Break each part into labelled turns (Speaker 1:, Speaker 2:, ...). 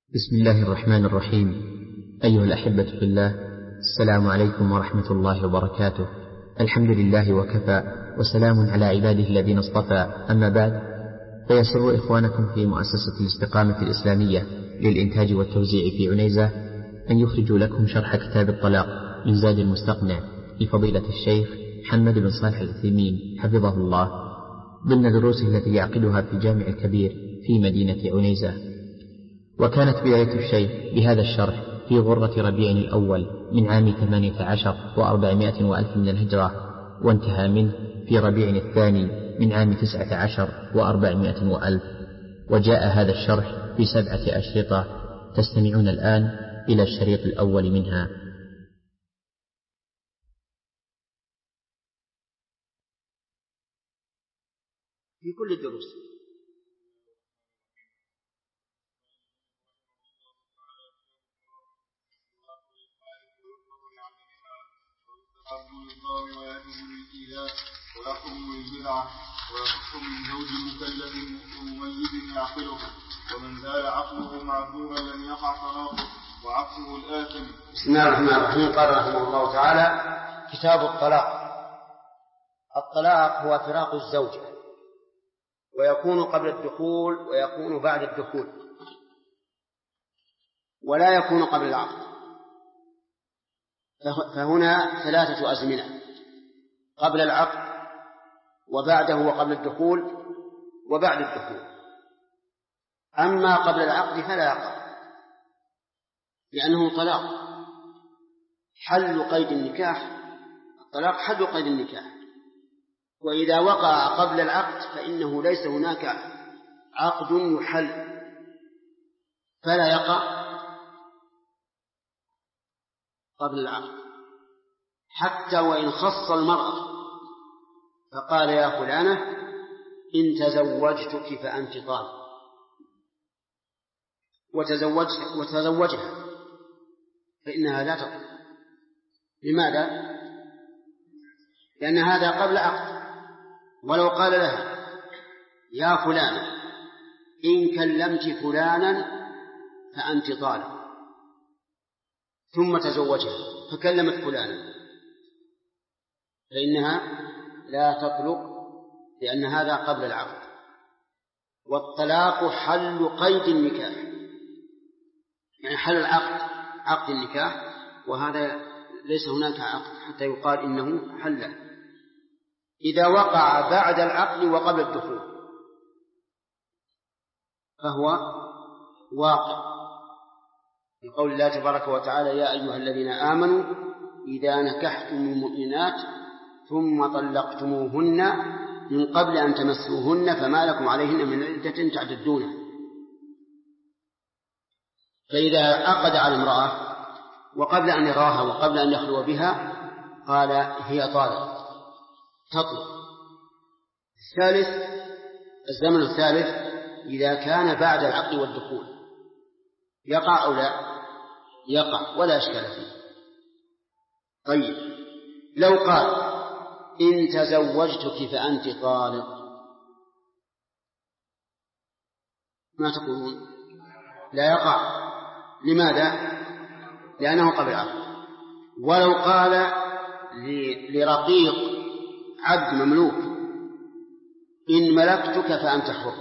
Speaker 1: بسم الله الرحمن الرحيم. أيها الأحبة في الله، السلام عليكم ورحمة الله وبركاته. الحمد لله وكفى، وسلام على عباده الذين اصطفى. أما بعد، فيسر إخوانكم في مؤسسة الاستقامة الإسلامية للإنتاج والتوزيع في عنيزة أن يخرجوا لكم شرح كتاب الطلاق من زاد المستقنع لفضيلة الشيخ محمد بن صالح العثيمين حفظه الله، ضمن دروسه التي يعقدها في الجامع الكبير في مدينة عنيزة. وكانت بداية الشيخ بهذا الشرح في غرة ربيع الأول من عام 18 و400 وألف من الهجرة، وانتهى منه في ربيع الثاني من عام 19 و400 وألف. وجاء هذا الشرح في 7 أشرطة، تستمعون الآن إلى الشريط الأول منها.
Speaker 2: في كل الدروس.
Speaker 3: ويحكم بالبدعة ويحكم من زوج مكلف مميز يعقله، ومن زال عقله معذورا لم يقع طلاقه وعقله الآثم.
Speaker 2: بسم الله الرحمن الرحيم. قال رحمه الله تعالى: كتاب الطلاق. الطلاق هو فراق الزوجة، ويكون قبل الدخول ويكون بعد الدخول، ولا يكون قبل العقد. فهنا 3 أزمنة: قبل العقد، وبعده وقبل الدخول، وبعد الدخول. أما قبل العقد فلا يقع، لأنه طلاق حل قيد النكاح. الطلاق حل قيد النكاح، وإذا وقع قبل العقد فإنه ليس هناك عقد يحل، فلا يقع قبل العقد. حتى وإن خص المرأة فقال: يا فلانة إن تزوجتك فأنت طالق، وتزوجها، فإنها لا تطلق. لماذا؟ لأن هذا قبل عقد. ولو قال لها: يا فلانة إن كلمت فلانا فأنت طالق، ثم تزوجها فكلمت فلانا، فإنها لا تطلق، لأن هذا قبل العقد. والطلاق حل قيد النكاح، يعني حل العقد، عقد النكاح، وهذا ليس هناك عقد حتى يقال إنه حل. إذا وقع بعد العقد وقبل الدخول فهو واقع، لقول الله تبارك وتعالى: يا أيها الذين آمنوا إذا نكحتم المؤمنات ثم طلقتموهن من قبل أن تمسوهن فما لكم عليهن من عدة تعتدونها. فإذا عقد على امرأة وقبل أن يراها وقبل أن يخلو بها قال: هي طالق، تطلق. الزمن الثالث إذا كان بعد العقد والدخول، يقع أو لا؟ يقع ولا إشكال فيه. طيب، لو قال: إن تزوجتك فأنت طالق، ما تقولون؟ لا يقع. لماذا؟ لأنه قبل العقد. ولو قال لرقيق عبد مملوك: إن ملكتك فأنت حر،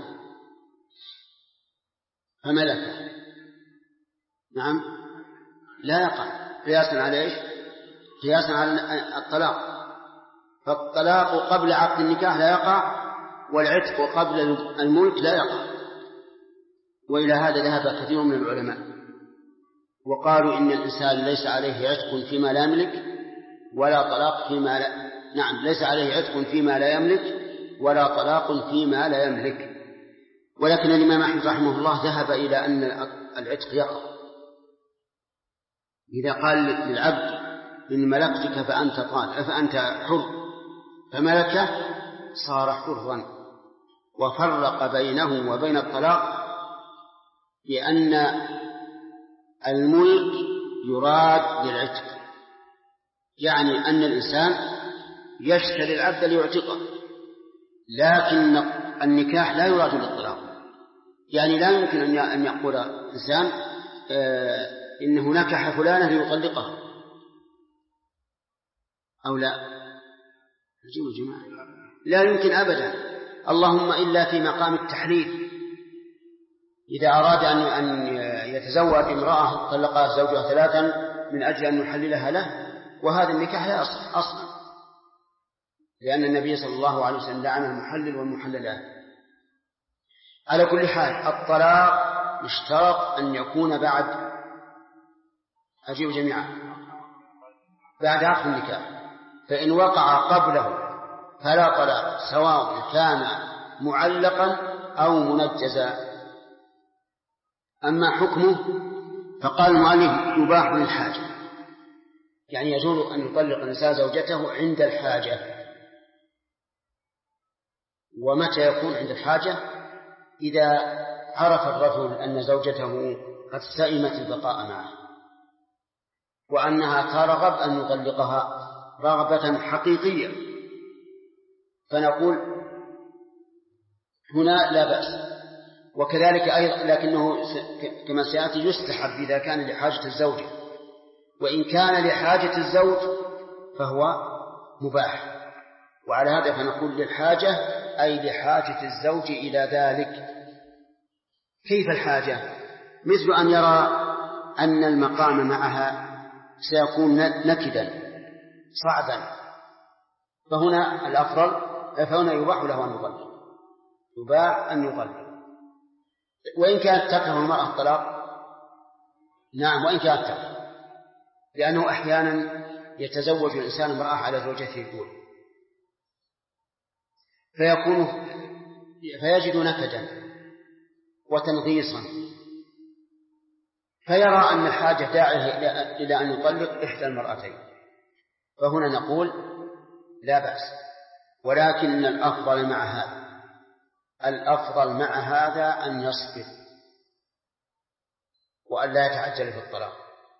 Speaker 2: فملكه، نعم، لا يقع. قياسا على إيش؟ قياسا على الطلاق. فالطلاق قبل عقد النكاح لا يقع، والعتق قبل الملك لا يقع. وإلى هذا ذهب كثير من العلماء، وقالوا إن الإنسان ليس عليه عتق فيما لا يملك ولا طلاق فيما لا، نعم، ليس عليه عتق فيما لا يملك ولا طلاق فيما لا يملك. ولكن الإمام أحمد رحمه الله ذهب إلى أن العتق يقع. إذا قال للعبد: إن ملكتك فأنت حر، فملكه، صار حرا. وفرق بينه وبين الطلاق بأن الملك يراد للعتق، يعني أن الإنسان يشتري العبد ليعتقه، لكن النكاح لا يراد للطلاق. يعني لا يمكن أن يقول إنسان: إنه نكح فلانة ليطلقها أو لا؟ عجيب جماعة، لا يمكن أبدا، اللهم إلا في مقام التحليل، إذا أراد أن يتزوج امرأة طلقها زوجها 3 من أجل أن يحللها له، وهذا النكاح لا يصح أصلا، لأن النبي صلى الله عليه وسلم لعن المحلل والمحللات. على كل حال الطلاق يشترط أن يكون بعد، أجيب جميعا، بعد عقد النكاح، فإن وقع قبله فلا طلاق، سواء كان معلقا أو منجزا. أما حكمه فقال المؤلف يباح للحاجة، يعني يجوز أن يطلق الإنسان زوجته عند الحاجة. ومتى يكون عند الحاجة؟ إذا عرف الرجل أن زوجته قد سئمت البقاء معه وأنها ترغب أن يطلقها رغبة حقيقية، فنقول هنا لا بأس. وكذلك أيضا، لكنه كما سيأتي يستحب إذا كان لحاجة الزوجة، وإن كان لحاجة الزوج فهو مباح. وعلى هذا فنقول للحاجة أي لحاجة الزوج إلى ذلك. كيف الحاجة؟ مثل أن يرى أن المقام معها سيكون نكدا صعبا، فهنا الأفضل، فهنا يباح له أن يطلق، يباح أن يطلق، وإن كانت تكره المرأة الطلاق، نعم وإن كانت تكره، لأنه أحيانا يتزوج الإنسان امرأة على زوجته الأولى فيجد نكدا وتنغيصا، فيرى أن الحاجة داعية إلى أن يطلق إحدى المرأتين، فهنا نقول لا بأس، ولكن الأفضل مع هذا أن يصبر وأن لا يتعجل في الطلاق،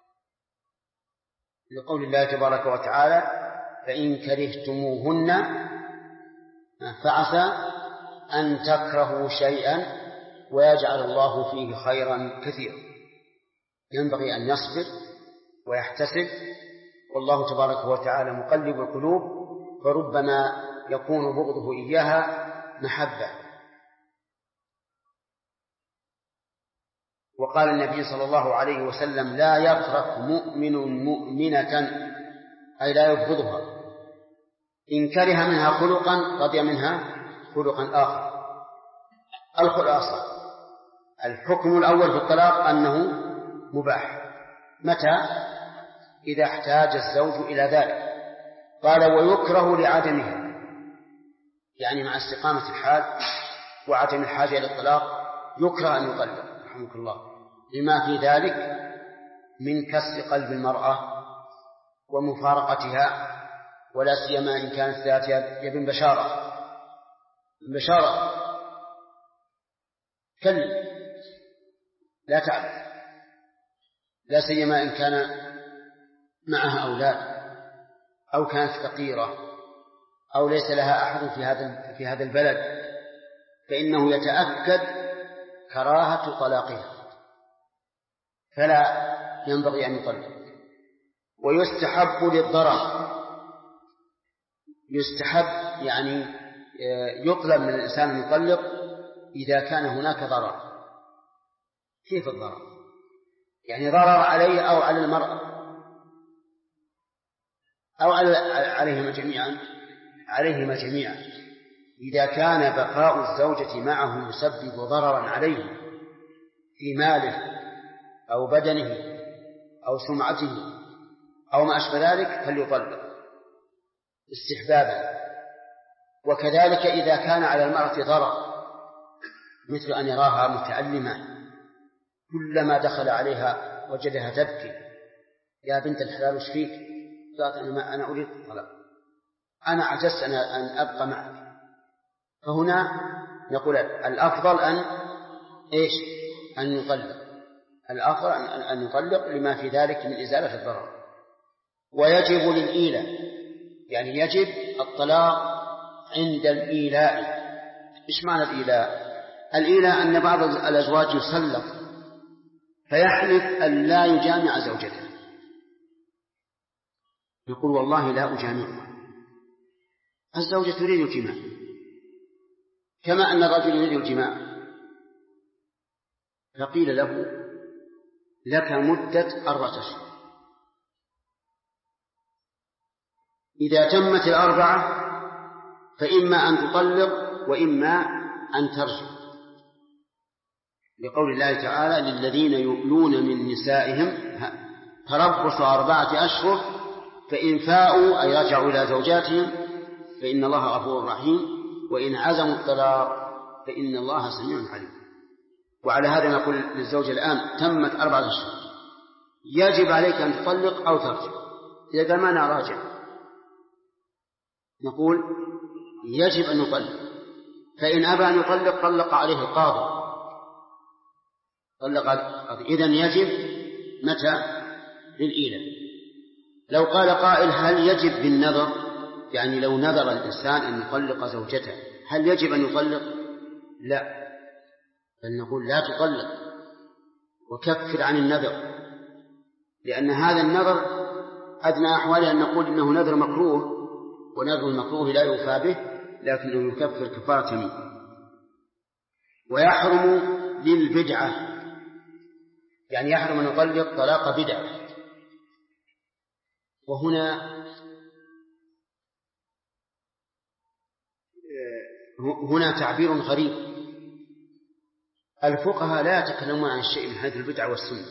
Speaker 2: لقول الله تبارك وتعالى فإن كرهتموهن فعسى أن تكرهوا شيئا ويجعل الله فيه خيرا كثيرا. ينبغي أن يصبر ويحتسب، والله تبارك وتعالى مقلب القلوب، فربما يكون بغضه إياها محبة. وقال النبي صلى الله عليه وسلم لا يفرق مؤمن مؤمنة، أي لا يبغضها، إن كره منها خلقا رضي منها خلقا آخر. الخلاصة الحكم الأول في الطلاق أنه مباح، متى؟ إذا احتاج الزوج إلى ذلك. قال ويكره لعدمه، يعني مع استقامة الحال وعدم الحاجة إلى الطلاق يكره أن يطلق رحمك الله، لما في ذلك من كسر قلب المرأة ومفارقتها، ولا سيما إن كانت ذات يد بشارة كل لا تعرف، لا سيما إن كان معها أولاد أو كانت فقيرة أو ليس لها أحد في هذا البلد، فإنه يتأكد كراهة طلاقها، فلا ينبغي أن يطلق. ويستحب للضرر، يستحب يعني يطلب من الإنسان أن يطلق إذا كان هناك ضرر. كيف الضرر؟ يعني ضرر عليه أو على المرأة أو عليهما جميعا. إذا كان بقاء الزوجة معه يسبب ضررا عليه في ماله أو بدنه أو سمعته أو ما أشبه ذلك فليطلق استحبابا. وكذلك إذا كان على المرأة ضرر، مثل أن يراها متألمة كلما دخل عليها وجدها تبكي، يا بنت الحلال وش فيك؟ قالت أنا أريد الطلاق، أنا عجزت أن أبقى معك. فهنا نقول الأفضل أن يطلق، الأفضل أن يطلق لما في ذلك من إزالة الضرر. ويجب للإيلاء، يعني يجب الطلاق عند الإيلاء. إيش معنى الإيلاء؟ الإيلاء أن بعض الأزواج يسلط فيحلف أن لا يجامع زوجته، يقول والله لا أجامعها. الزوجة تريد الجماع كما أن الرجل يريد الجماع، فقيل له لك مدة 4 أشهر، إذا تمت 4 فإما أن تطلق وإما أن ترجع، لقول الله تعالى للذين يؤلون من نسائهم تربص 4 أشهر فإن فاءوا أي رجعوا إلى زوجاتهم فإن الله غفور رحيم وإن عزموا الطلاق فإن الله سميع عليم. وعلى هذا نقول للزوجة الآن تمت 4 أشهر، يجب عليك أن تطلق أو ترجع. إذا قال ما أنا راجع نقول يجب أن يطلق، فإن أبى أن يطلق طلق عليه القاضي، إذن يجب متى؟ للإيلة. لو قال قائل هل يجب بالنظر، يعني لو نذر الإنسان أن يطلق زوجته هل يجب أن يطلق؟ لا، بل نقول لا تطلق وكفر عن النذر، لأن هذا النذر أدنى أحواله أن نقول إنه نذر مكروه، ونذر المكروه لا يوفى به لكنه يكفر كفارة يمين. ويحرم للبدعة، يعني يحرم أن يطلق طلاق بدعة. وهنا تعبير غريب، الفقهاء لا يتكلمون عن الشيء من حيث البدع والسنة،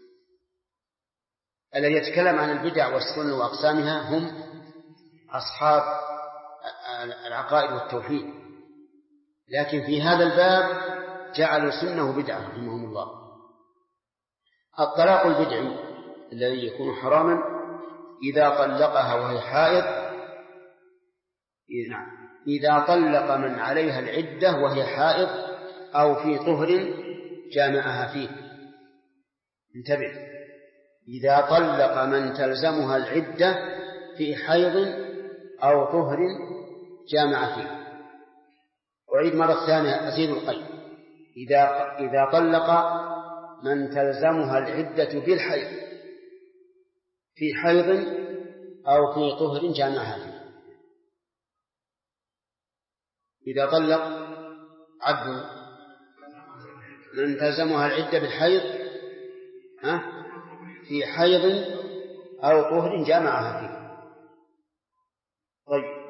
Speaker 2: الذي يتكلم عن البدع والسنة وأقسامها هم أصحاب العقائد والتوحيد، لكن في هذا الباب جعلوا سنه بدعة رحمهم الله. الطلاق البدعي الذي يكون حراما إذا طلقها وهي حائض، إذا طلق من عليها العدة وهي حائض أو في طهر جامعها فيه. انتبه، إذا طلق من تلزمها العدة في حيض أو طهر جامع فيه. أعيد مرة ثانية أزيد القيد، إذا طلق من تلزمها العدة بالحيض في حيض أو في طهر جامعها فيه. إذا طلق عبد من تلزمها العدة بالحيض في حيض أو طهر جامعها فيه. طيب،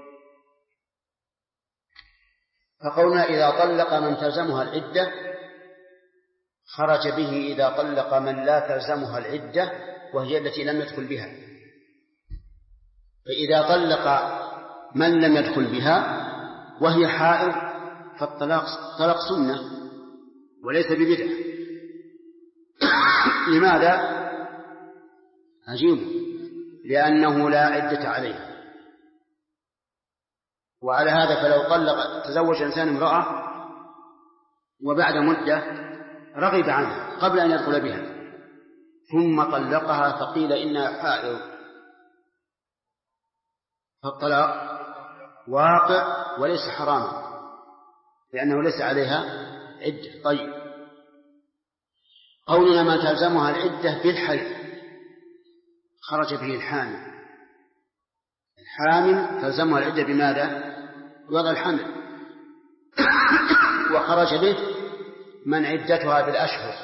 Speaker 2: فقولنا إذا طلق من تلزمها العدة خرج به إذا طلق من لا تلزمها العدة وهي التي لم يدخل بها. فإذا طلق من لم يدخل بها وهي حائض فالطلاق طلاق سنة وليس ببدعة. لماذا؟ عجيب، لأنه لا عدة عليها. وعلى هذا فلو تزوج إنسان امرأة وبعد مدة رغب عنها قبل أن يدخل بها ثم طلقها فقيل إنها حائض، فالطلاق واقع وليس حراما لأنه ليس عليها عدة. طيب، قولنا ما تلزمها العدة بالحيض خرج به الحامل تلزمها العدة بماذا؟ وضع الحمل. وخرج به من عدتها بالأشهر.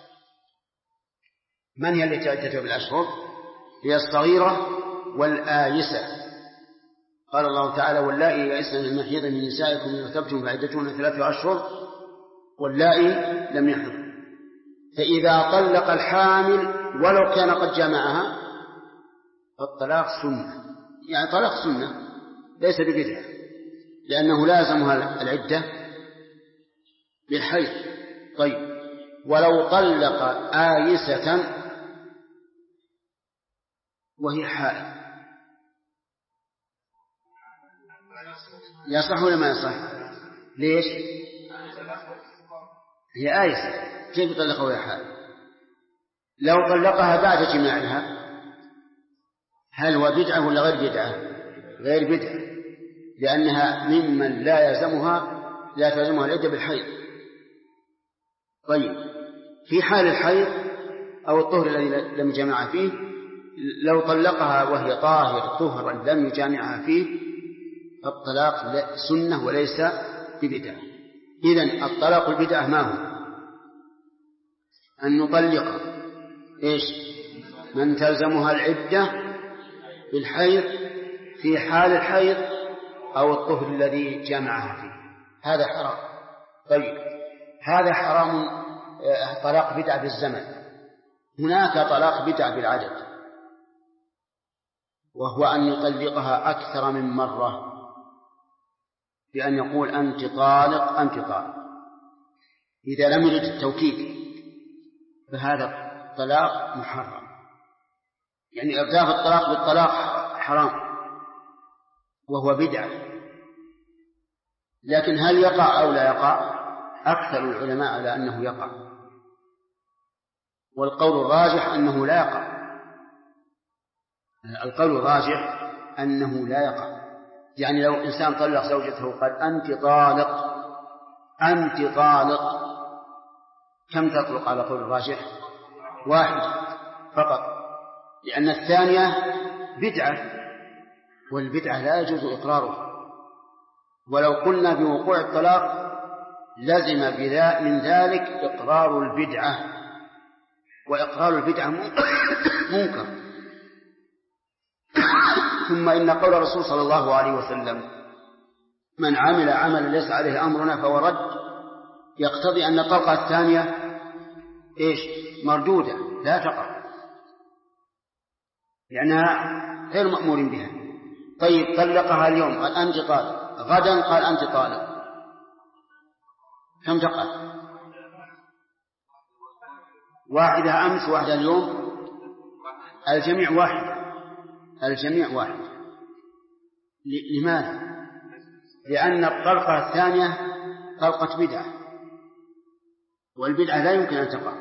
Speaker 2: من هي التي عدتها بالأشهر؟ هي الصغيرة والآيسة. قال الله تعالى واللائي يئسن من المحيض من نسائكم إن ارتبتم فعدتهن 3 أشهر واللائي لم يحضن. فإذا طلق الحامل ولو كان قد جامعها فالطلاق سنة، يعني طلاق سنة ليس ببدعة لأنه لازمها العدة بالحيض. طيب، ولو طلق آيسة وهي حائض يصح ولا ما يصح؟ ليش؟ هي آيسة، كيف يطلقها وهي حائض؟ لو طلقها بعد جماعها هل هو بدعة ولا غير بدعة؟ غير بدعة، لأنها ممن لا تلزمها العدة بالحيض. طيب، في حال الحيض أو الطهر الذي لم يجامعها فيه، لو طلقها وهي طاهر طهرا لم يجامعها فيه فالطلاق سنة وليس ببدعة. إذن الطلاق البدعة ما هو؟ أن نطلق من تلزمها العدة بالحيض في حال الحيض أو الطهر الذي جامعها فيه، هذا حرام. طيب هذا حرام طلاق بدعة بالزمن. هناك طلاق بدعة بالعدد، وهو أن يطلقها أكثر من مرة بأن يقول أنت طالق أنت طالق، إذا لم يرد التوكيد فهذا طلاق محرم، يعني إرداف الطلاق بالطلاق حرام وهو بدعة. لكن هل يقع أو لا يقع؟ أكثر العلماء على أنه يقع، والقول الراجح أنه لا يقع. القول الراجح أنه لا يقع، يعني لو إنسان طلق زوجته قال أنت طالق أنت طالق، كم تطلق على قول الراجح؟ واحد فقط، لأن الثانية بدعة، والبدعة لا يجوز إقرارها. ولو قلنا بوقوع الطلاق لزم من ذلك إقرار البدعة، وإقرار البدعة منكر. ثم إن قول الرسول صلى الله عليه وسلم من عمل عملا ليس عليه أمرنا فهو رد، يقتضي أن الطلقة الثانية مردودة لا تقع، لأنها غير مأمور بها. طيب طلقها اليوم قال أنت طالق، غدا قال أنت طالق، كم تقع؟ واحدة أمس واحدة اليوم، الجميع واحد، الجميع واحد. لماذا؟ لأن الطلقة الثانية طلقة بدعة، والبدعة لا يمكن أن تقع،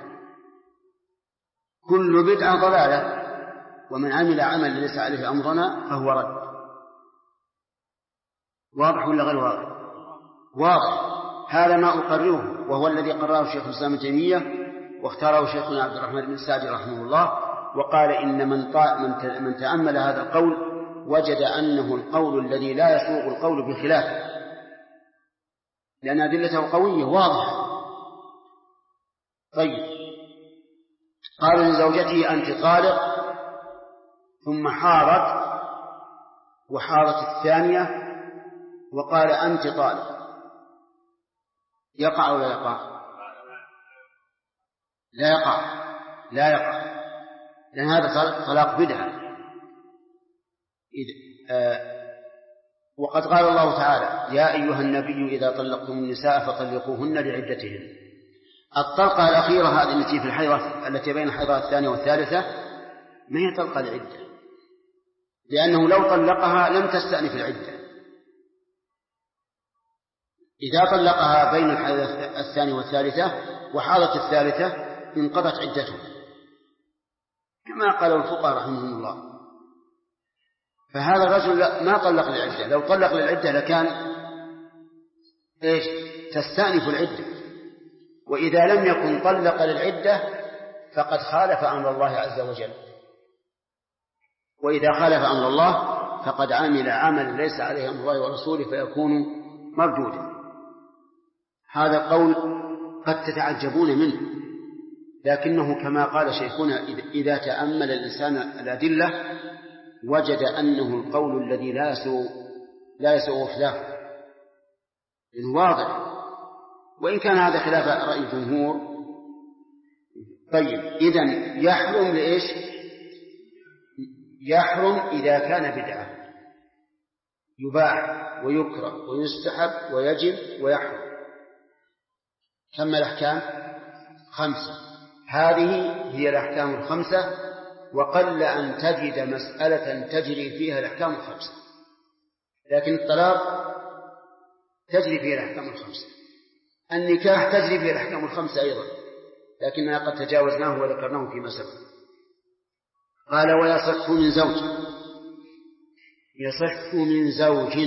Speaker 2: كل بدعة ضلالة، ومن عمل عمل ليس عليه أمرنا فهو رد. واضح ولا غير واضح؟ واضح. هذا ما أقرره، وهو الذي قرره شيخ الإسلام ابن تيمية، واختاره شيخنا عبد الرحمن بن سعدي رحمه الله، وقال إن من تأمل هذا القول وجد أنه القول الذي لا يسوغ القول بخلافه، لأن أدلته قوية واضحة. طيب قال لزوجته أنت طالق، ثم حارت وحارت الثانية وقال أنت طالق، يقع ولا يقع؟ لا يقع، لا يقع، لأن هذا طلاق بدعة. وقد قال الله تعالى يا أيها النبي إذا طلقتم النساء فطلقوهن لعدتهن. الطلقة الأخيرة هذه التي في الحيضة التي بين الحيضة الثانية والثالثة ما هي طلقة العدة، لأنه لو طلقها لم تستأنف العدة. إذا طلقها بين الحيضة الثانية والثالثة وحاضت الثالثة انقضت عدته، كما قالوا الفقهاء رحمهم الله. فهذا الرجل ما طلق للعدة، لو طلق للعدة لكان تستأنف العدة، وإذا لم يكن طلق للعدة فقد خالف أمر الله عز وجل، وإذا خالف أمر الله فقد عمل عمل ليس عليه أمر الله ورسوله فيكون مردودا. هذا القول قد تتعجبون منه، لكنه كما قال شيخنا إذا تأمل الإنسان الأدلة وجد أنه القول الذي لا يسوء خلافه، إنه واضح، وإن كان هذا خلاف رأي الجمهور. طيب إذن يحرم لإيش؟ يحرم إذا كان بدعة، يباح ويكره ويستحب ويجب ويحرم. كم الأحكام؟ 5. هذه هي الأحكام 5، وقل أن تجد مسألة تجري فيها الأحكام 5، لكن الطلاق تجري فيها الأحكام 5، النكاح تجري فيها الأحكام 5 أيضا، لكننا قد تجاوزناه وذكرناه فيما سبق. قال ويصح من زوج، يصح من زوج،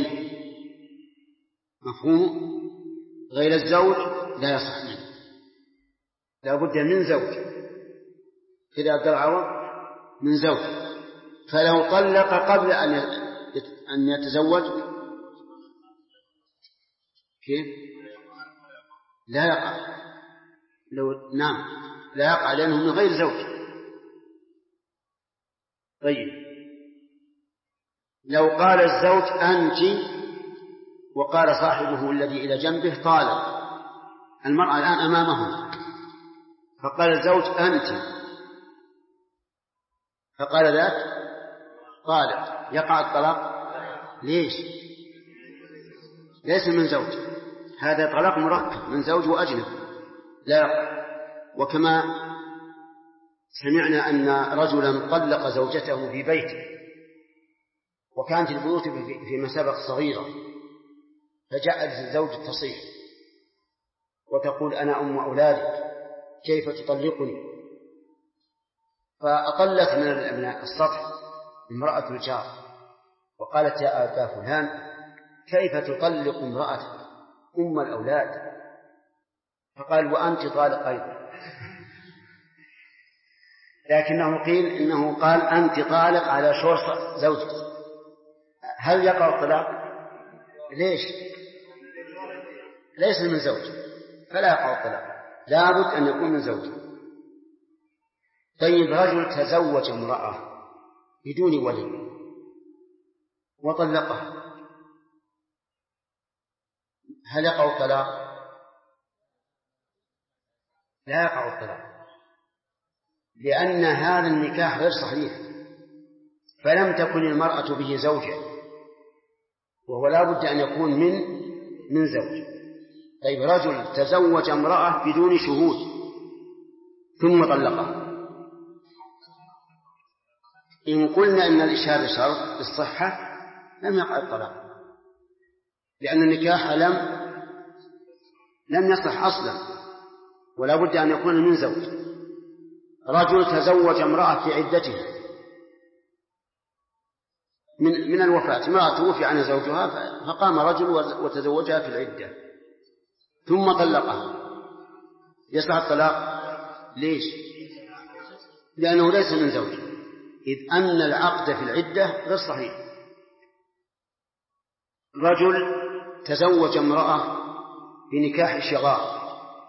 Speaker 2: مفهوم؟ غير الزوج لا يصح منه، لا بد من زوج. كذا أدى العوض من زوج. فلو طلق قبل أن يتزوج كيف؟ لا يقع. نعم لا يقع لأنه من غير زوج. طيب لو قال الزوج أنت وقال صاحبه الذي إلى جنبه طالق، المرأة الآن أمامهم، فقال الزوج أنت، فقال ذاك طالق، يقع الطلاق؟ ليش؟ ليس من زوج، هذا طلاق مركب من زوج وأجنب لا يقع. وكما سمعنا أن رجلا طلق زوجته في بيته، وكانت البيوت في مسابق صغيرة، فجاءت الزوج تصيح وتقول أنا أم أولادك كيف تطلقني؟ فأطلت من السطح امرأة الجار وقالت يا أبا فلان كيف تطلق امرأتك أم الأولاد؟ فقال وأنت طالق أيضا. لكنه قيل إنه قال أنت طالق على شور زوجك. هل يقع الطلاق؟ ليش؟ ليس من زوج فلا يقع الطلاق، لابد أن يكون من زوج. طيب رجل تزوج امرأة بدون ولي وطلقها، هل يقع الطلاق؟ لا يقع الطلاق، لأن هذا النكاح غير صحيح، فلم تكن المرأة به زوجة، وهو لا بد أن يكون من زوج. طيب رجل تزوج امرأة بدون شهود ثم طلقها، إن قلنا إن الإشهاد شرط بالصحة لم يقع الطلاق، لأن النكاح لم يصح أصلا، ولا بد أن يكون من زوج. رجل تزوج امرأة في عدتها من الوفاة، امرأة توفي عنها زوجها فقام رجل وتزوجها في العدة ثم طلقها، يصح الطلاق؟ ليش؟ لأنه ليس من زوج، إذ أن العقد في العدة غير صحيح. رجل تزوج امرأة بنكاح شغار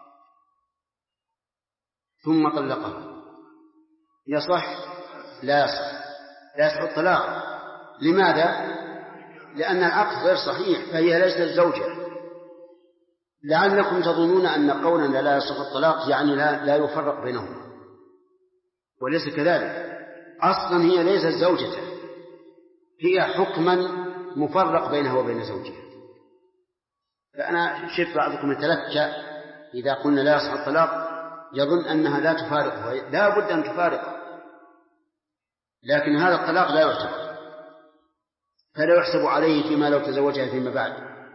Speaker 2: ثم طلقها، يصح؟ لا يصح، لا يصح الطلاق. لماذا؟ لأن العقد غير صحيح، فهي ليست زوجة. لعلكم تظنون أن قولنا لا يصح الطلاق يعني لا يفرق بينهما، وليس كذلك. أصلا هي ليست زوجته، هي حكما مفرق بينها وبين زوجها. فأنا شفت بعضكم يتلكى إذا قلنا لا يصح الطلاق يظن أنها لا تفارقه، لا بد أن تفارقه، لكن هذا الطلاق لا يعتبر، فلا يحسب عليه فيما لو تزوجها فيما بعد.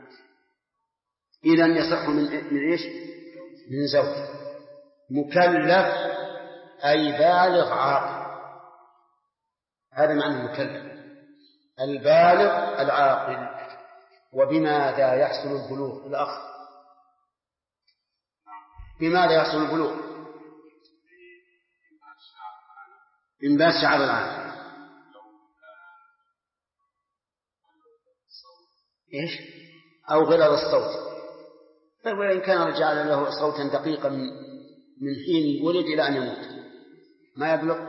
Speaker 2: إذن يصح من إيش؟ من زوج مكلف، أي بالغ عاقل، هذا معنى المكلف، البالغ العاقل. وبماذا يحصل البلوغ؟ الأخ بماذا يحصل البلوغ؟ إنبات شعر العانة. إيش؟ أو غلظ الصوت. طيب وإن كان رجال له صوتا دقيقا من حين ولد إلى أن يموت ما يبلغ؟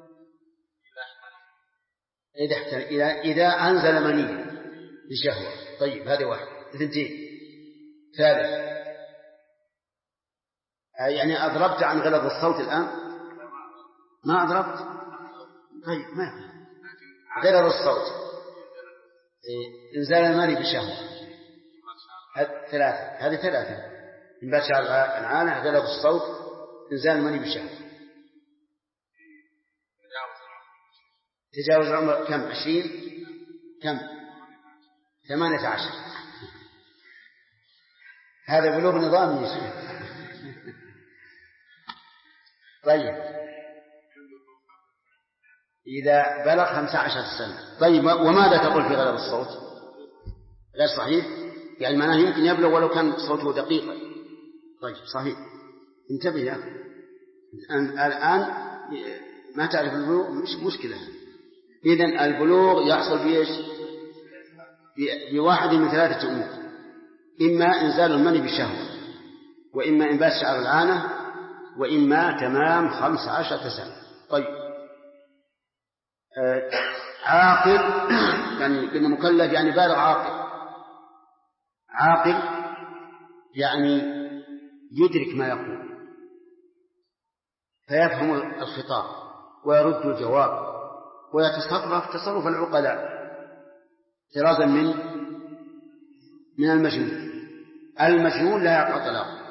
Speaker 2: إذا أنزل مني بشهوة. طيب هذه واحد. اثنتين. ثالث، يعني أضربت عن غلظ الصوت الآن؟ ما أضربت؟ طيب ما غلظ الصوت، إنزال المني بشهوة، ثلاثة. هذه ثلاثة: إنبات شعر العانة، غلظ الصوت، إنزال المني بشهوة. تجاوز العمر كم؟ 20 كم؟ 18. هذا بلوغ نظامي. طيب إذا بلغ 15 سنة. طيب وماذا تقول في غلظ الصوت؟ غير صحيح، يعني معناه يمكن يبلغ ولو كان صوته دقيقا. طيب صحيح، انتبه يا أخي. الآن ما تعرف البلوغ مش مشكلة. إذن البلوغ يحصل بإيش؟ بواحد من ثلاثة أمور: إما إنزال المني بشهوة، وإما إنبات شعر العانة، وإما تمام 15 سنة. طيب، عاقل يعني قلنا مكلف يعني بالغ عاقل. عاقل يعني يدرك ما يقول فيفهم الخطاب ويرد الجواب ويتصرف تصرف العقلاء، احترازا من المجنون. المجنون لا يقع طلاقه.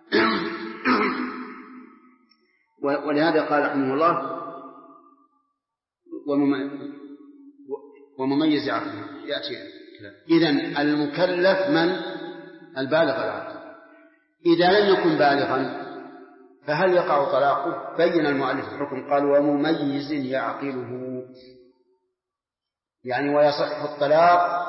Speaker 2: ولهذا قال رحمه الله: ومميز عقله. يأتي إذن المكلف من؟ البالغ العاقل. إذا لم يكن بالغا فهل يقع طلاقه؟ بين المؤلف الحكم قال: ومميز يعقله، يعني ويصح الطلاق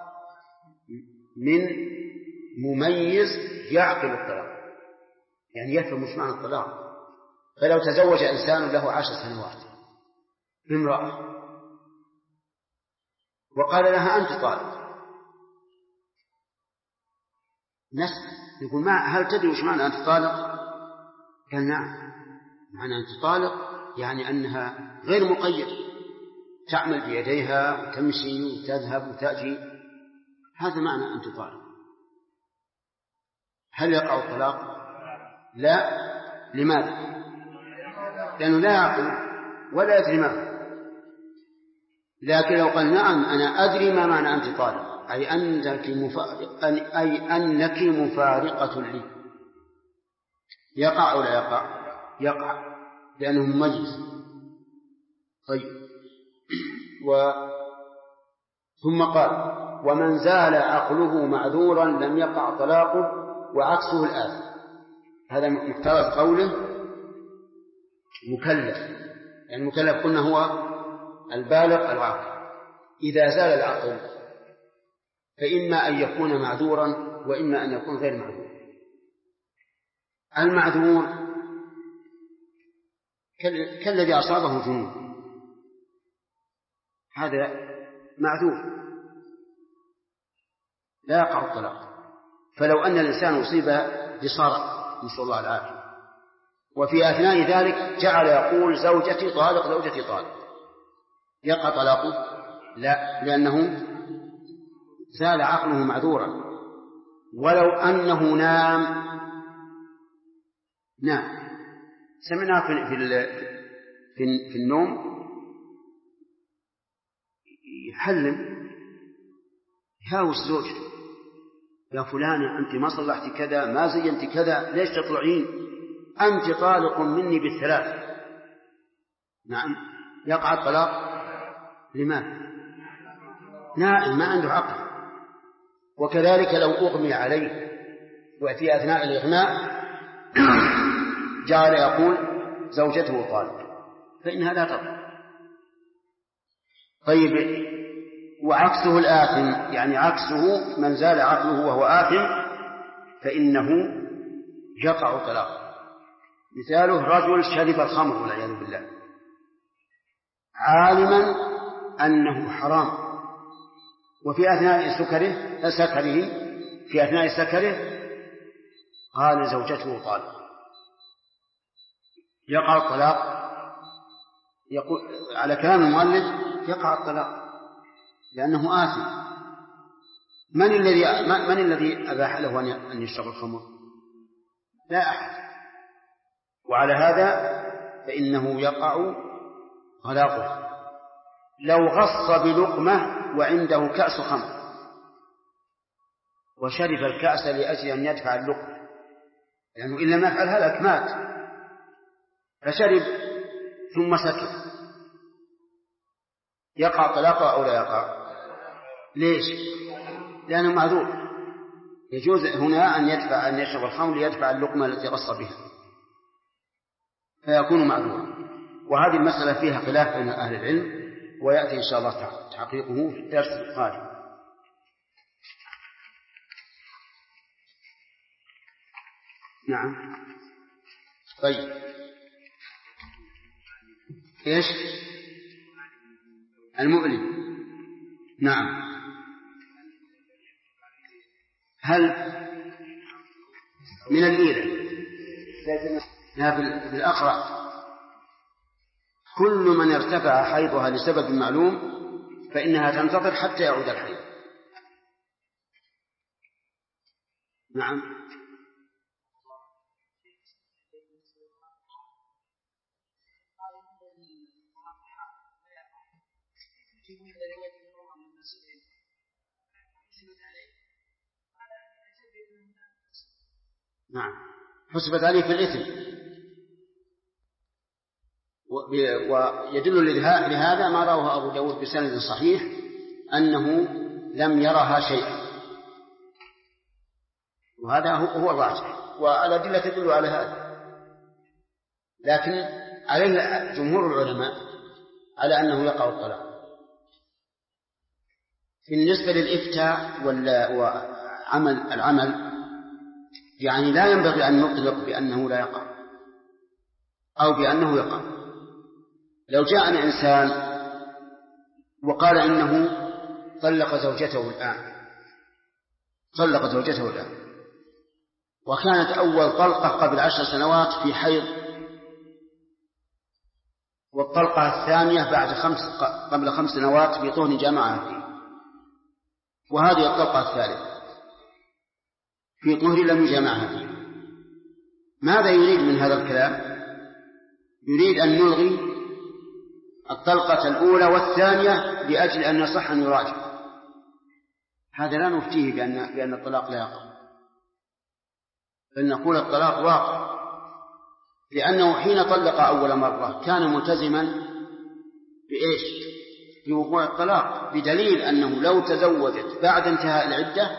Speaker 2: من مميز يعقل الطلاق، يعني يفهم مش معنى الطلاق. فلو تزوج إنسان له 10 سنوات بامرأة وقال لها: أنت طالق، يقول: هل تدري وش معنى أنت طالق؟ قال: نعم، معنى أنت طالق يعني أنها غير مقيدة، تعمل بيديها وتمشي وتذهب وتأتي، هذا معنى أنت طالق. هل يقع الطلاق؟ لا. لماذا؟ لأنه لا يعقل ولا يدري ما هو. لكن لو قال: نعم، أنا أدري ما معنى أنت طالق، أي أنك مفارقة لي، يقع أو لا يقع؟ يقع، لأنه مميز. طيب، ثم قال: ومن زال عقله معذورا لم يقع طلاقه، وعكسه الآثم. هذا مقتضى قوله مكلف، يعني المكلف قلنا هو البالغ العاقل. إذا زال العقل فإما أن يكون معذورا وإما أن يكون غير معذور. المعذور كالذي أصابه جنون، هذا معذور لا يقع الطلاق. فلو أن الإنسان أصيب بصرع نسأل الله العافية، وفي أثناء ذلك جعل يقول: زوجتي طالق، زوجتي طالق، يقع طلاقه؟ لا، لأنه زال عقله معذورا. ولو أنه نام سمعنا في النوم يحلم، يهاوس زوجته: يا فلانة أنت ما صلحت كذا، ما زينت كذا، ليش تطلعين؟ أنت طالق مني بالثلاث. نعم، يقع الطلاق. لماذا؟ نائم ما عنده عقل. وكذلك لو أغمي عليه وفي أثناء الإغماء جعل يقول: زوجته طالق، فإنها لا تطلق. طيب، وعكسه الآثم، يعني عكسه من زال عقله وهو آثم فإنه يقع طلاق. مثاله: رجل شرب الخمر والعياذ بالله عالما أنه حرام، وفي أثناء سكره في أثناء سكره قال: زوجته طالق، يقع الطلاق؟ يقول على كلام المؤلف: يقع الطلاق لأنه آثم. من الذي أباح له أن يشرب الخمر؟ لا أحد. وعلى هذا فإنه يقع طلاقه. لو غص بلقمة وعنده كأس خمر وشرب الكأس لأجل أن يدفع اللقمة، لأنه إن لم يفعل هلك مات، فشرب ثم سكت، يقع طلاقه أو لا يقع؟ ليش؟ لأنه معذور. يجوز هنا أن يشرب الخمر ليدفع اللقمة التي غص بها فيكون معذورا. وهذه المسألة فيها خلاف بين أهل العلم، ويأتي إن شاء الله تحقيقه في الدرس القادم. نعم. طيب، إيش؟ المؤلم. نعم. هل من الإيلة؟ لا، بالأقرأ كل من ارتفع حيضها لسبب معلوم فإنها تنتظر حتى يعود الحيض. نعم. نعم، حسبت عليه في الإثم. ويدل لهذا ما رواه أبو داود بسند صحيح أنه لم يرها شيئا، وهذا هو الراجح، والأدلة تدل على هذا. لكن عليه جمهور العلماء على أنه يقع الطلاق. بالنسبة للإفتاء وعمل العمل، يعني لا ينبغي أن نطلق بأنه لا يقع أو بأنه يقع. لو جاءنا إنسان وقال إنه طلق زوجته الآن وكانت أول طلقة قبل 10 سنوات في حيض، والطلقة الثانية قبل 5 سنوات في طهر جامعها فيه، وهذه الطلقة الثالثة في طهر لم يجامعها فيه. ماذا يريد من هذا الكلام؟ يريد أن نلغي الطلقة الأولى والثانية لأجل أن يصح أن يراجع. هذا لا نفتيه بأن الطلاق لا يقع، بل نقول الطلاق واقع، لأنه حين طلق أول مرة كان ملتزما بإيش؟ بوقوع الطلاق، بدليل أنه لو تزوجت بعد انتهاء العدة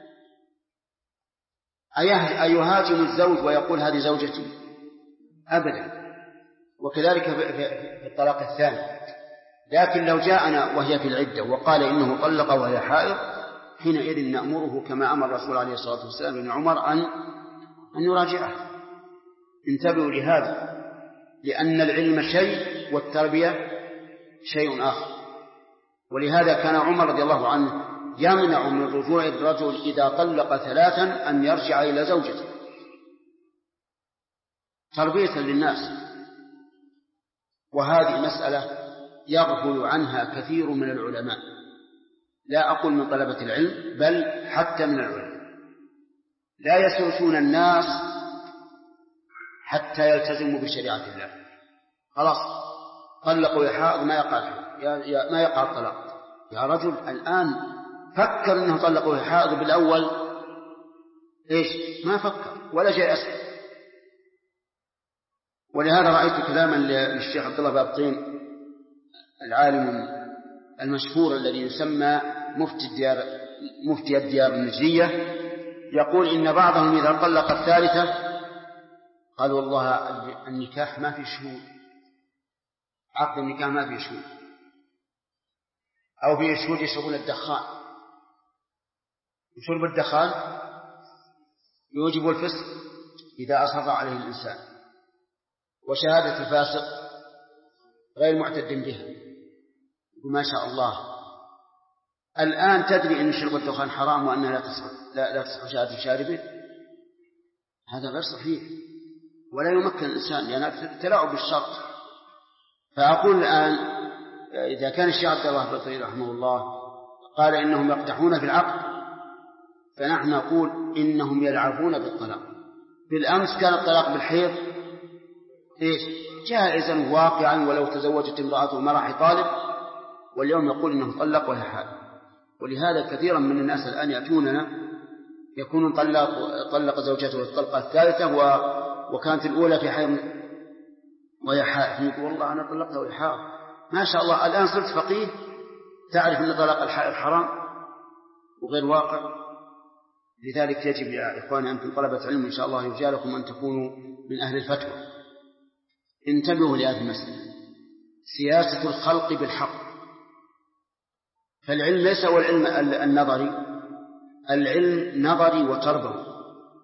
Speaker 2: أيهاجم الزوج ويقول هذه زوجتي؟ أبدا. وكذلك في الطلاق الثاني. لكن لو جاءنا وهي في العدة وقال إنه طلق وهي حائض، حينئذ نأمره كما أمر الرسول عليه الصلاة والسلام ابن عمر أن يراجعه. انتبهوا لهذا، لأن العلم شيء والتربية شيء آخر. ولهذا كان عمر رضي الله عنه يمنع من رجوع الرجل إذا طلق 3 أن يرجع إلى زوجته تربية للناس. وهذه مسألة يغفل عنها كثير من العلماء، لا أقول من طلبة العلم بل حتى من العلماء، لا يسوسون الناس حتى يلتزموا بشريعة الله. خلاص طلقوا يا حائض ما يقع الطلاق. يا رجل الآن فكر أنه طلقوا يا حائض بالأول، إيش؟ ما فكر ولا شيء أسهل. ولهذا رأيت كلاما للشيخ عبد الله بابطين العالم المشهور الذي يسمى مفتي الديار النجدية، يقول إن بعضهم إذا طلق الثالثة قال والله النكاح ما في شهود، عقد النكاح ما في شهود، أو في شهود يشربون الدخان. شرب الدخان يوجب الفسق إذا أصر عليه الإنسان، وشهادة الفاسق غير معتد بها. وما شاء الله الآن تدري أن شرب الدخان حرام وأنها لا تصح شهادة شاربه؟ هذا غير صحيح، ولا يمكن الإنسان لأنه تلاعب بالشرط. فأقول الآن إذا كان الشيخ عبد الله بطري رحمه الله قال إنهم يقدحون في العقد، فنحن نقول إنهم يلعبون بالطلاق. بالأمس كان الطلاق بالحيض إيش؟ جائزا واقعا ولو تزوجت امرأته مرأة طالب، واليوم يقول إنه طلق وهي حائض. ولهذا كثيرا من الناس الآن يأتوننا يكون طلق زوجته الطلقة الثالثة وكانت الأولى في حيض وهي حائض، يقول والله أنا طلقتها وهي حائض. ما شاء الله الآن صرت فقيه تعرف أن طلاق الحائض حرام وغير واقع. لذلك يجب يا إخواني أنتم طلبة علم إن شاء الله يرجى لكم أن تكونوا من أهل الفتوى. انتبهوا لهذه المسألة، سياسة الخلق بالحق. فالعلم ليس هو العلم النظري، العلم نظري وتربوي،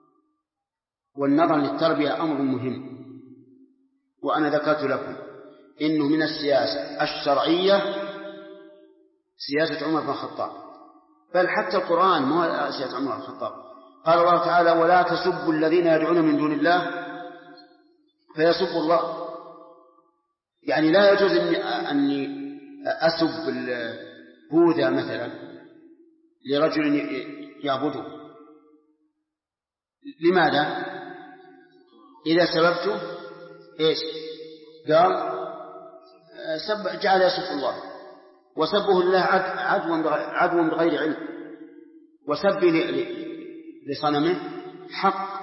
Speaker 2: والنظر للتربية أمر مهم. وأنا ذكرت لكم إنه من السياسة الشرعية سياسة عمر بن الخطاب، بل حتى القرآن مو سياسة عمر بن الخطاب. قال الله تعالى: ولا تسبوا الذين يدعون من دون الله فيسبوا الله. يعني لا يجوز أني أسب البوذا مثلا لرجل يعبده. لماذا؟ إذا سببته إيش قال؟ جعل يسب الله، وسبه الله عدو بغير علم، وسب لصنمه حق،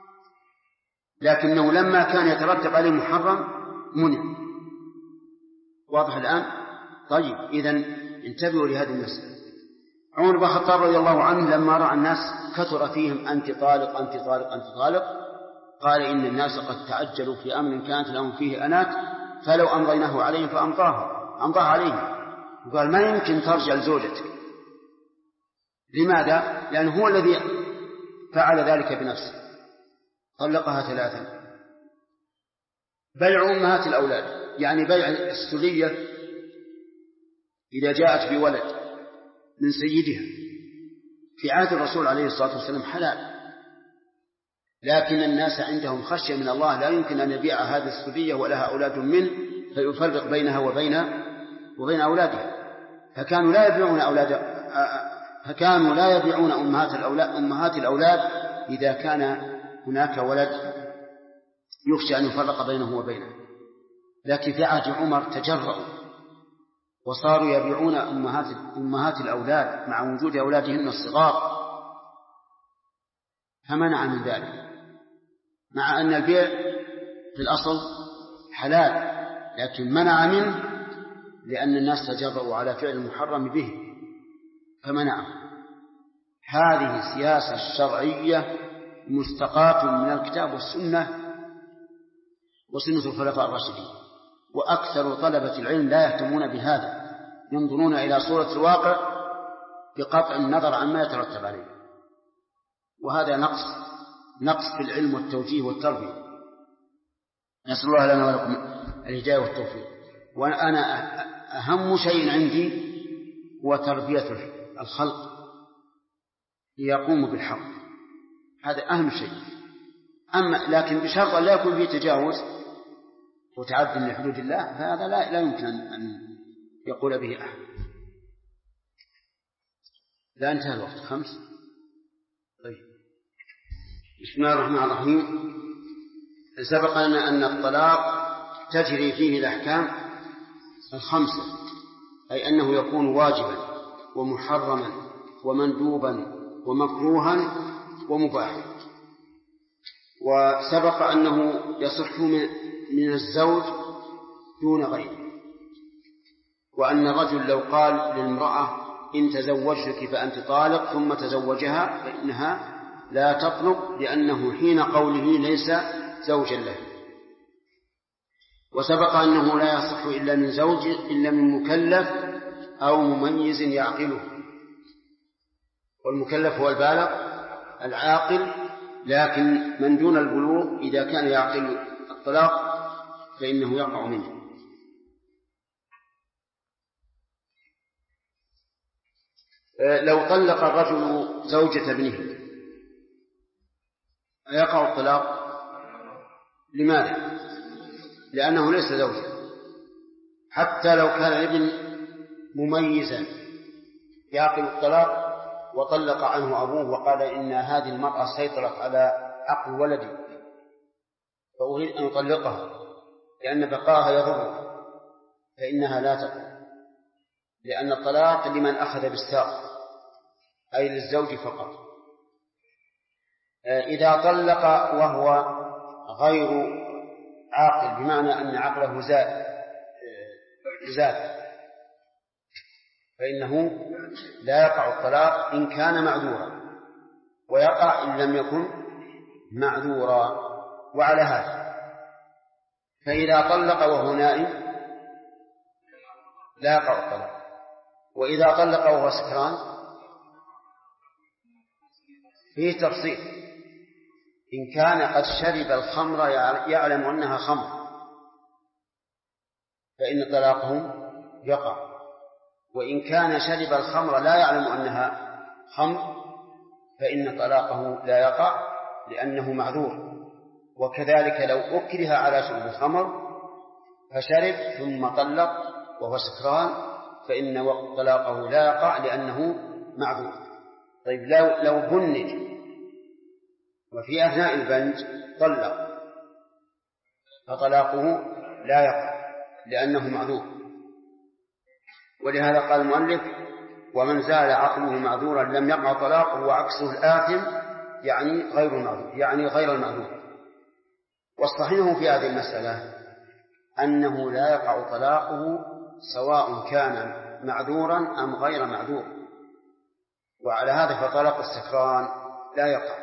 Speaker 2: لكنه لما كان يترتب عليه محرم منع. واضح الآن؟ طيب، إذن انتبهوا لهذه المسألة. عمر بن الخطاب رضي الله عنه لما رأى الناس كثر فيهم أنت طالق أنت طالق أنت طالق، قال: إن الناس قد تعجلوا في أمر كانت لهم فيه أنات، فلو أمضيناه عليهم فأمضاه عليهم. وقال: ما يمكن ترجع لزوجتك. لماذا؟ لأنه هو الذي فعل ذلك بنفسه، طلقها 3. بيع أمهات الأولاد، يعني بيع السلية إذا جاءت بولد من سيدها في عهد الرسول عليه الصلاة والسلام حلال، لكن الناس عندهم خشية من الله، لا يمكن أن يبيع هذه السلية ولها أولاد منه فيفرق بينها وبين أولادها، فكانوا لا يبيعون أمهات الأولاد إذا كان هناك ولد يخشى أن يفرق بينه وبينه. لكن في عهد عمر تجرؤوا وصاروا يبيعون أمهات الأولاد مع وجود أولادهن الصغار، فمنع من ذلك، مع أن البيع في الأصل حلال، لكن منع منه لأن الناس تجرؤوا على فعل المحرم به فمنعه. هذه السياسة الشرعية مستقاة من الكتاب والسنة وسنة الخلفاء الراشدين، وأكثر طلبة العلم لا يهتمون بهذا، ينظرون إلى صورة الواقع بقطع النظر عما يترتب عليه، وهذا نقص في العلم والتوجيه والتربية. نسأل الله لنا ولكم الهداية والتوفيق. وأنا أهم شيء عندي هو تربية الخلق ليقوموا بالحق، هذا أهم شيء. لكن بشرط لا يكون فيه تجاوز وتعدي من حدود الله، فهذا لا يمكن أن يقول به أحد. لا انتهى الوقت 5. طيب، بسم الله الرحمن الرحيم. سبق لنا أن الطلاق تجري فيه الأحكام 5، أي أنه يكون واجبا ومحرما ومندوبا ومكروها ومباحا. وسبق أنه يصح من الزوج دون غيره، وأن الرجل لو قال للمرأة إن تزوجتك فأنت طالق ثم تزوجها فإنها لا تطلق، لأنه حين قوله ليس زوجا له. وسبق أنه لا يصح إلا من زوج إلا من مكلف أو مميز يعقله، والمكلف هو البالغ العاقل، لكن من دون البلوغ إذا كان يعقل الطلاق فإنه يقع منه. لو طلق الرجل زوجة ابنه يقع الطلاق. لماذا؟ لأنه ليس زوجا، حتى لو كان الابن مميزا يعقل الطلاق وطلق عنه أبوه وقال إن هذه المرأة سيطرت على عقل ولدي فأريد أن أطلقها لأن بقاها يضر، فإنها لا تقع، لأن الطلاق لمن أخذ بالساق أي للزوج فقط. إذا طلق وهو غير عاقل بمعنى أن عقله زاد فإنه لا يقع الطلاق إن كان معذورا، ويقع إن لم يكن معذورا. وعلى هذا فإذا طلق وهو نائم لا يقع الطلاق، وإذا طلق وهو سكران فيه تفصيل. إن كان قد شرب الخمر يعلم أنها خمر فإن طلاقه يقع. وإن كان شرب الخمر لا يعلم أنها خمر فإن طلاقه لا يقع لأنه معذور. وكذلك لو أكره على شرب الخمر فشرب ثم طلق وهو سكران فإن طلاقه لا يقع لأنه معذور. طيب لو بنج وفي أثناء البنج طلق فطلاقه لا يقع لأنه معذور. ولهذا قال المؤلف ومن زال عقله معذورا لم يقع طلاقه وعكسه الآثم يعني غير المعذور. والصحيح في هذه المسألة أنه لا يقع طلاقه سواء كان معذورا أم غير معذور. وعلى هذا فطلاق السكران لا يقع.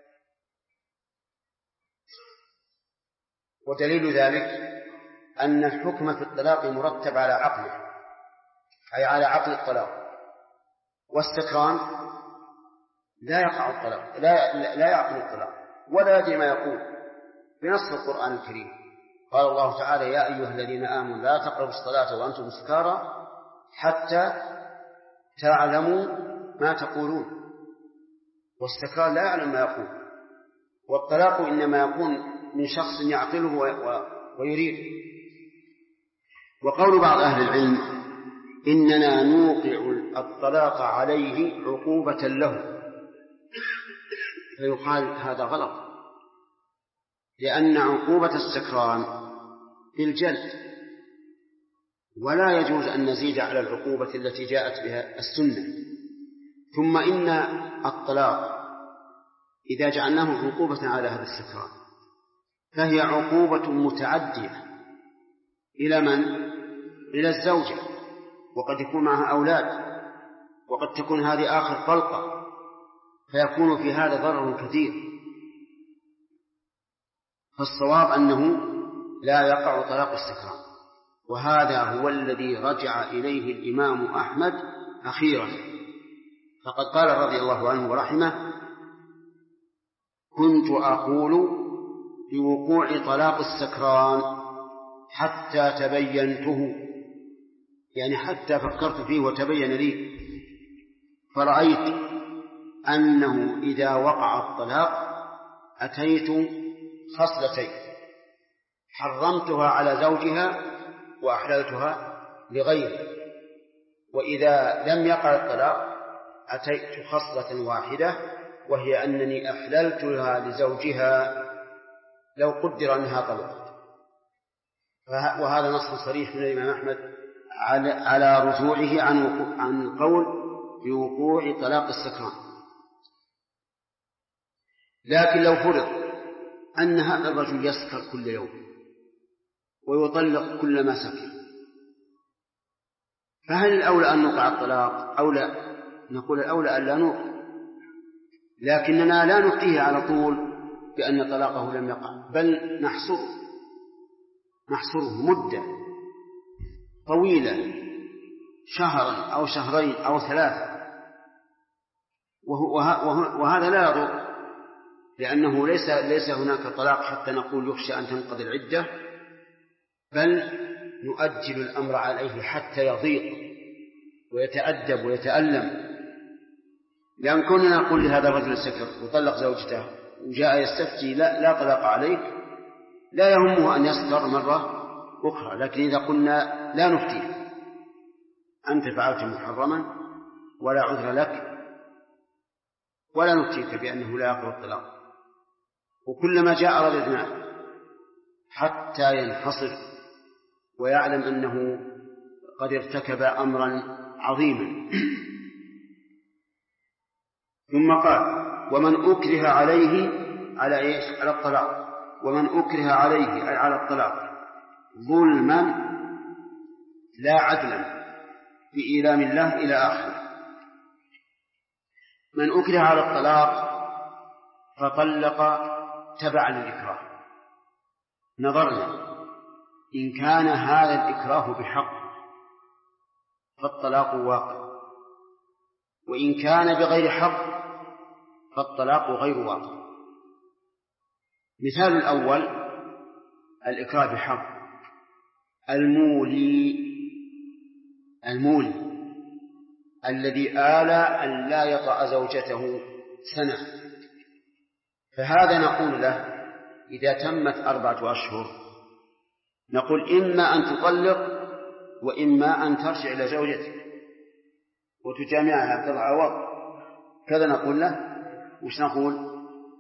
Speaker 2: ودليل ذلك أن الحكم في الطلاق مرتب على عقله أي على عقل الطلاق. والسكران لا يقع الطلاق لا يعقل الطلاق ولا يدري ما يقول بنص القرآن الكريم. قال الله تعالى يا أيها الذين آمنوا لا تقربوا الصلاة وأنتم سكارى حتى تعلموا ما تقولون. والسكران لا يعلم ما يقول. والطلاق إنما يكون من شخص يعقله ويريد. وقول بعض أهل العلم إننا نوقع الطلاق عليه عقوبة له فيقال هذا غلط لأن عقوبة السكران بالجلد ولا يجوز أن نزيد على العقوبة التي جاءت بها السنة. ثم إن الطلاق إذا جعلناه عقوبة على هذا السكران فهي عقوبة متعدية إلى من؟ إلى الزوجة وقد يكون معها أولاد وقد تكون هذه آخر طلقة فيكون في هذا ضرر كثير. فالصواب أنه لا يقع طلاق السكران. وهذا هو الذي رجع إليه الإمام أحمد أخيرا. فقد قال رضي الله عنه ورحمه كنت أقول بوقوع طلاق السكران حتى تبينته يعني حتى فكرت فيه وتبين لي فرأيت أنه إذا وقع الطلاق أتيت خصلتين حرمتها على زوجها وأحللتها لغيره. وإذا لم يقع الطلاق أتيت خصلة واحدة وهي أنني أحللتها لزوجها لو قدر أنها طلقت. وهذا نص صريح من الإمام أحمد على رجوعه عن القول بوقوع طلاق السكران. لكن لو فرض أن هذا الرجل يسكر كل يوم ويطلق كل ما سكر فهل الأولى أن نوقع الطلاق أو لا؟ نقول الأولى أن لا نوقع لكننا لا نفتيه على طول بأن طلاقه لم يقع بل نحصره مدة طويلة شهرا أو شهرين أو ثلاثة وهذا لا يضر لأنه ليس هناك طلاق حتى نقول يخشى أن تنقضي العدة بل نؤجل الأمر عليه حتى يضيق ويتأدب ويتألم. لأن كنا نقول لهذا الرجل السكر وطلق زوجته وجاء يستفتي لا طلاق عليك لا يهمه أن يسكر مرة أخرى. لكن إذا قلنا لا نفتيه أنت فعلت محرما ولا عذر لك ولا نفتيك بأنه لا يقع الطلاق وكلما جاء رددنا حتى ينحصر ويعلم أنه قد ارتكب أمرا عظيما. ثم قال ومن أكره عليه على إيش؟ على الطلاق. ومن أكره عليه أي على الطلاق ظلما لا عدلا بإيلام الله إلى آخره. من أكره على الطلاق فطلق تبعا للإكراه نظرنا إن كان هذا الإكراه بحق فالطلاق واقع وإن كان بغير حق فالطلاق غير واقع. مثال الأول الإكراه بحق المولي الذي آل أن لا يطأ زوجته سنة، فهذا نقول له إذا تمت 4 أشهر نقول إما أن تطلق وإما أن ترجع إلى زوجتك وتجامعها بضع عوض، كذا نقول له. وش نقول؟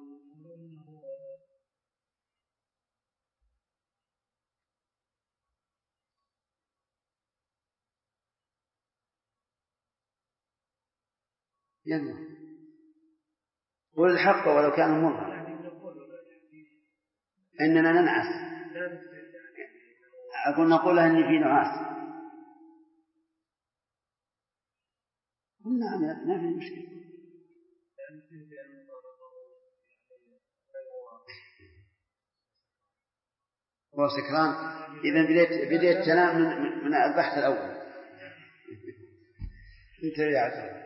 Speaker 2: يلا قل الحق ولو كان مرا، إننا ننعس. أقول نقول له إني في نعاس. نعم ما في مشكلة. هو سكران. إذا بديت تنام من البحث الأول. انت يا عزيز.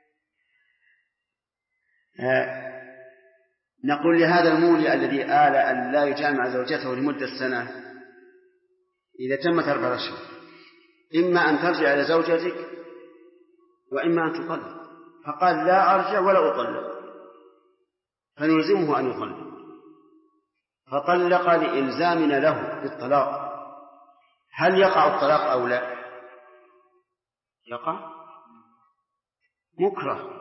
Speaker 2: نقول لهذا المولي الذي آل أن لا يجامع زوجته لمدة سنة إذا تمت 4 أشهر إما أن ترجع إلى زوجتك وإما أن تطلق. فقال لا أرجع ولا أطلق، فنلزمه أن يطلق. فطلق لإلزامنا له بالطلاق. هل يقع الطلاق أو لا؟ يقع مكره.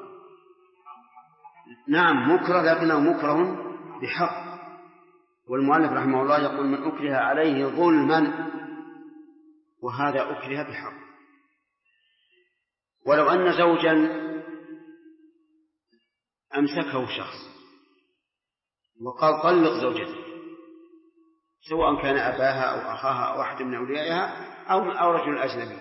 Speaker 2: نعم مكره، لكنه مكره بحق. والمؤلف رحمه الله يقول من أكره عليه ظلما، وهذا أكره بحق. ولو أن زوجا أمسكه شخص وقال طلق زوجته، سواء كان أباها أو أخاها أو أحد من أوليائها أو رجل أجنبي،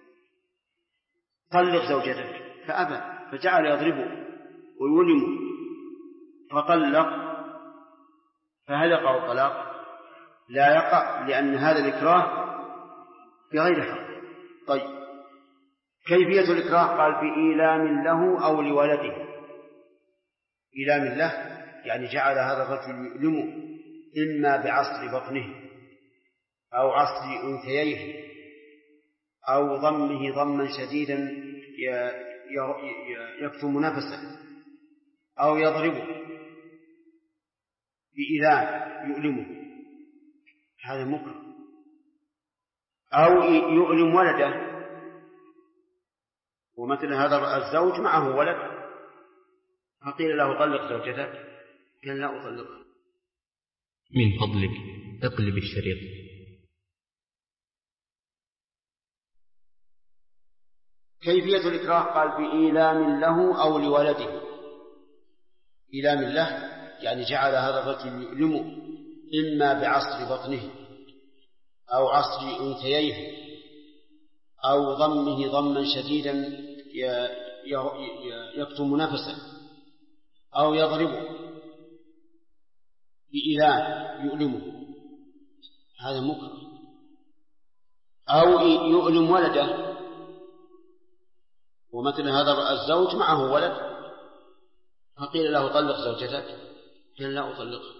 Speaker 2: طلق زوجتك، فأبى فجعل يضربه ويلمه فطلق، فهل يقع الطلاق؟ لا يقع، لأن هذا الإكراه بغير حق. طيب كيفية الإكراه؟ قال بإيلام له أو لولده. إيلام له يعني جعل هذا الرجل يؤلمه إما بعصر بطنه أو عصر أنثييه أو ضمه ضما شديدا يكتم نفسه أو يضربه بإيلام يؤلمه، هذا مكره. أو يؤلم ولده، ومثل هذا الزوج معه ولد فقيل له طلق زوجتك، قال لا أطلقها.
Speaker 1: من فضلك اقلب الشريط.
Speaker 2: كيفية الإكراه؟ قال بإيلام له أو لولده. إيلام له يعني جعل هذا الرجل يؤلمه إما بعصر بطنه أو عصر أنثييه أو ضمه ضما شديدا يكتم نفسه أو يضربه بإيلام يؤلمه، هذا مكره. أو يؤلم ولده، ومثل هذا الزوج معه ولد فقيل له طلق زوجتك، قال لا أطلقها،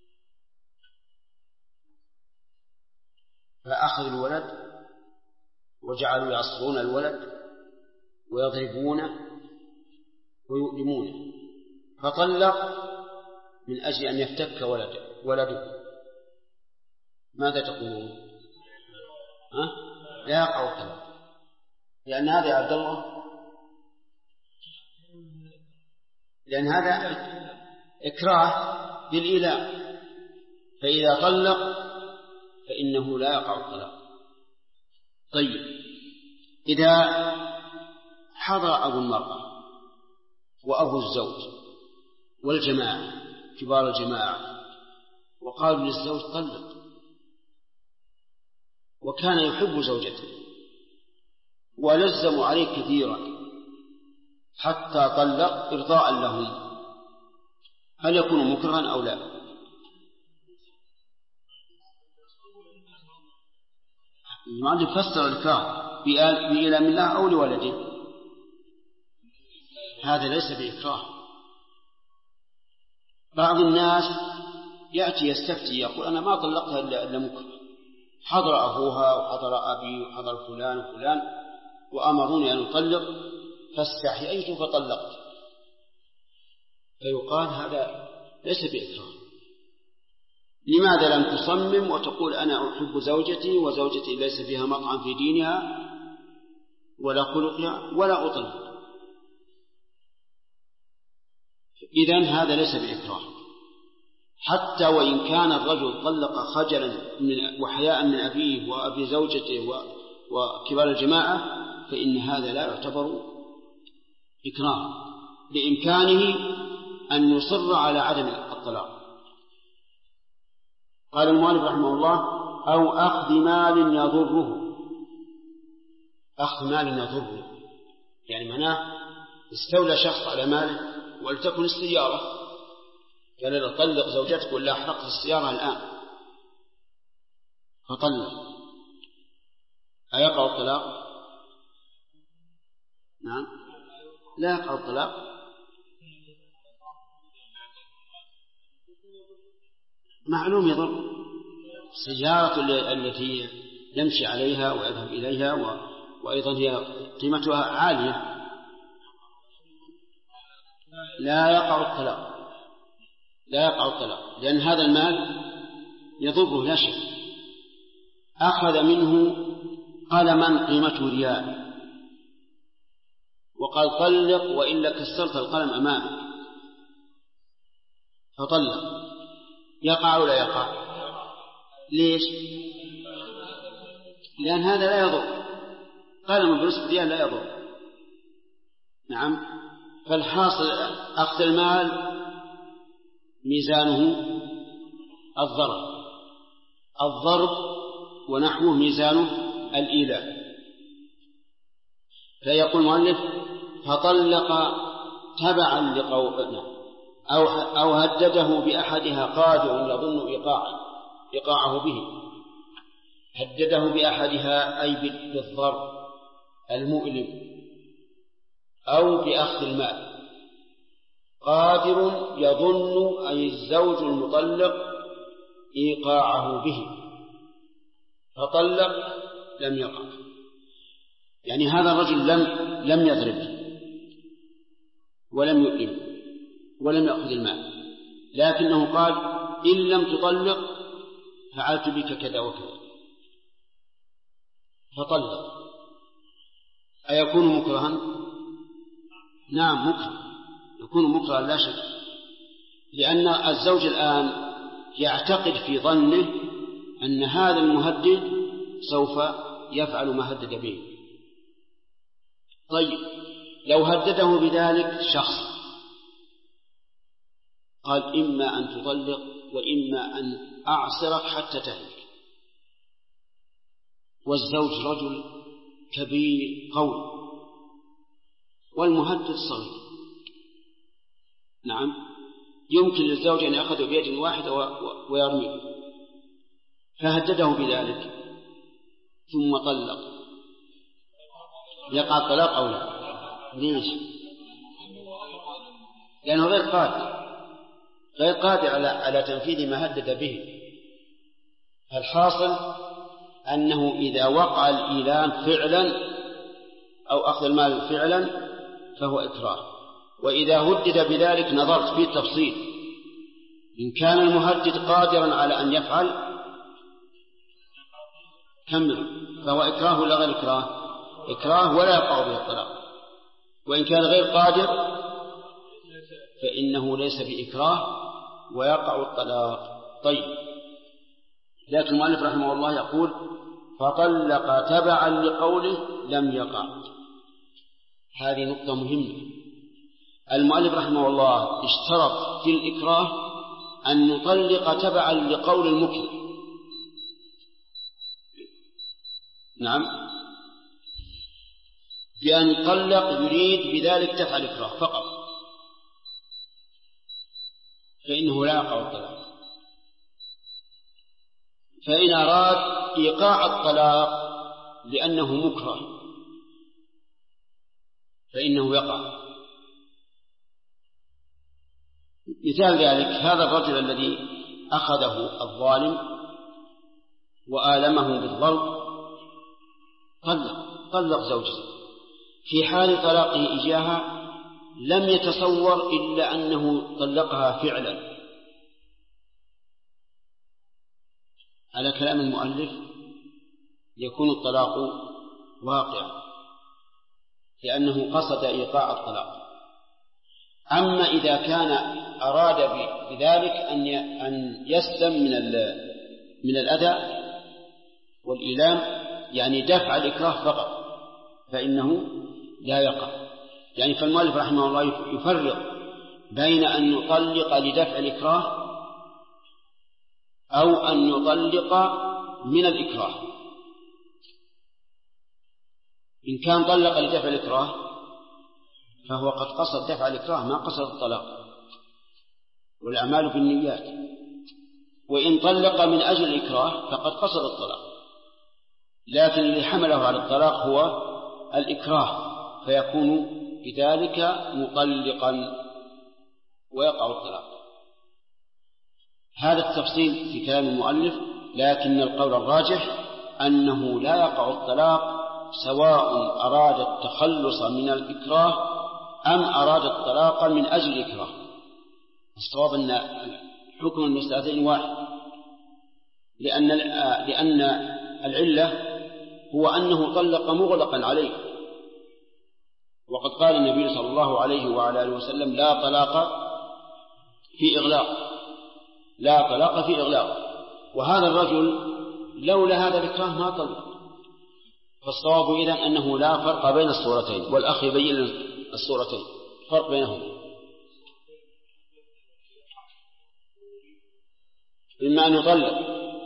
Speaker 2: فأخذ الولد وجعلوا يعصرون الولد ويضربونه ويؤلمونه، فطلق من أجل أن يفتك ولده. ماذا تقولون؟ لا يقع الطلاق، لأن هذا يا عبد الله، لأن هذا إكراه بالإيلاء، فإذا طلق فإنه لا يقع الطلاق. طيب إذا حضر أبو المرأة وأبو الزوج والجماعة كبار الجماعة وقالوا للزوج طلق، وكان يحب زوجته ولزموا عليه كثيرا حتى طلق إرضاء لهم، هل يكون مكرها أو لا؟ المؤلف فسر الإكراه بإيلام الله أو لولده، هذا ليس بإكراه. بعض الناس يأتي يستفتي يقول أنا ما طلقتها إلا مكره، حضر أبوها وحضر أبي وحضر فلان وفلان وأمروني أن أطلق فاستحييت فطلقت، فيقال هذا ليس بإكراه. لماذا لم تصمم وتقول أنا أحب زوجتي وزوجتي ليس فيها مطعم في دينها ولا خلقها ولا أطلق؟ إذن هذا ليس بإكراه، حتى وإن كان الرجل طلق خجلا وحياء من أبيه وأبي زوجته وكبار الجماعة، فإن هذا لا يعتبر إكراه بإمكانه أن يصر على عدم الطلاق. قال المؤلف رحمه الله: أو أخذ مال يضره. أخذ مال يضره يعني معناه استولى شخص على ماله، ولتكن السيارة، قال له طلق زوجتك ولا أحرقت السيارة الآن، فطلق، أيقع الطلاق؟ نعم، لا يقع الطلاق. معلوم يضر السيارة التي يمشي عليها ويذهب إليها وأيضا هي قيمتها عالية، لا يقع الطلاق، لا يقع الطلاق، لأن هذا المال يضره لا شك. أخذ منه قلما قيمته ريال وقال طلق وإلا كسرت القلم أمامك، فطلق، يقع ولا يقع؟ ليش؟ لأن هذا لا يضر، قلم بنصف ريال لا يضر. نعم، فالحاصل أخذ المال ميزانه الضرب ونحوه ميزانه الإيلاء. فيقول المؤلف: فطلق تبعا لقوله أو هدده بأحدها قادر يظن إيقاعه به. هدده بأحدها أي بالضرب المؤلم أو بأخذ المال. قادر يظن أي الزوج المطلق إيقاعه به، فطلق لم يقع. يعني هذا الرجل لم يضرب ولم يؤلم ولم يأخذ المال، لكنه قال: إن لم تطلق فعلت بك كذا وكذا، فطلق. أيكون مكرها؟ نعم مكره، يكون مكرها لا شك، لأن الزوج الآن يعتقد في ظنه أن هذا المهدد سوف يفعل ما هدد به. طيب، لو هدده بذلك شخص قال: إما أن تطلق وإما أن أعصرك حتى تهلك، والزوج رجل كبير قوي والمهدد صغير، نعم، يمكن للزوج أن يأخذه بيد واحدة ويرميه، فهدده بذلك ثم طلق، يقع الطلاق أو لا؟ ليش؟ لأنه غير قادر على تنفيذ ما هدد به. الحاصل أنه إذا وقع الإيلام فعلا أو أخذ المال فعلا فهو إكراه، وإذا هدد بذلك نظرت في التفصيل، إن كان المهدد قادرا على أن يفعل كمل، فهو إكراه ولا غير إكراه؟ إكراه ولا يقع به الطلاق. وإن كان غير قادر فإنه ليس بإكراه ويقع الطلاق. طيب، لكن المؤلف رحمه الله يقول: فطلق تبعا لقوله لم يقع. هذه نقطة مهمة. المؤلف رحمه الله اشترط في الإكراه أن يطلق تبعا لقول المكره. نعم، بأن يطلق يريد بذلك دفع الإكراه فقط، فإنه لا يقع الطلاق. فإن أراد إيقاع الطلاق لأنه مكره فإنه يقع. مثال ذلك هذا الرجل الذي أخذه الظالم وآلمه بالضرب طلق زوجته. في حال طلاقه إياها لم يتصور إلا أنه طلقها فعلا. على كلام المؤلف يكون الطلاق واقعا لأنه قصد إيقاع الطلاق. أما إذا كان أراد بذلك أن يسلم من الأذى والإيلام، يعني دفع الإكراه فقط، فإنه لا يقع. يعني فالمؤلف رحمه الله يفرق بين أن يطلق لدفع الإكراه أو أن يطلق من الإكراه. إن كان طلق لدفع الإكراه فهو قد قصد دفع الإكراه ما قصد الطلاق، والأعمال بالنيات. وإن طلق من أجل الإكراه فقد قصد الطلاق، لكن اللي حمله على الطلاق هو الإكراه، فيكون بذلك مطلقا ويقع الطلاق. هذا التفصيل في كلام المؤلف، لكن القول الراجح أنه لا يقع الطلاق سواء أراد التخلص من الإكراه أم أراد الطلاق من أجل الإكراه. الصواب أن حكم المسألتين واحد، لأن العلة هو أنه طلق مغلقا عليه، وقد قال النبي صلى الله عليه وعلى آله وسلم لا طلاق في إغلاق، لا طلاق في إغلاق. وهذا الرجل لولا هذا الإكراه ما طلق. فالصواب إذن أنه لا فرق بين الصورتين، والأخ يبين الصورتين فرق بينهما. إما أن يطلق،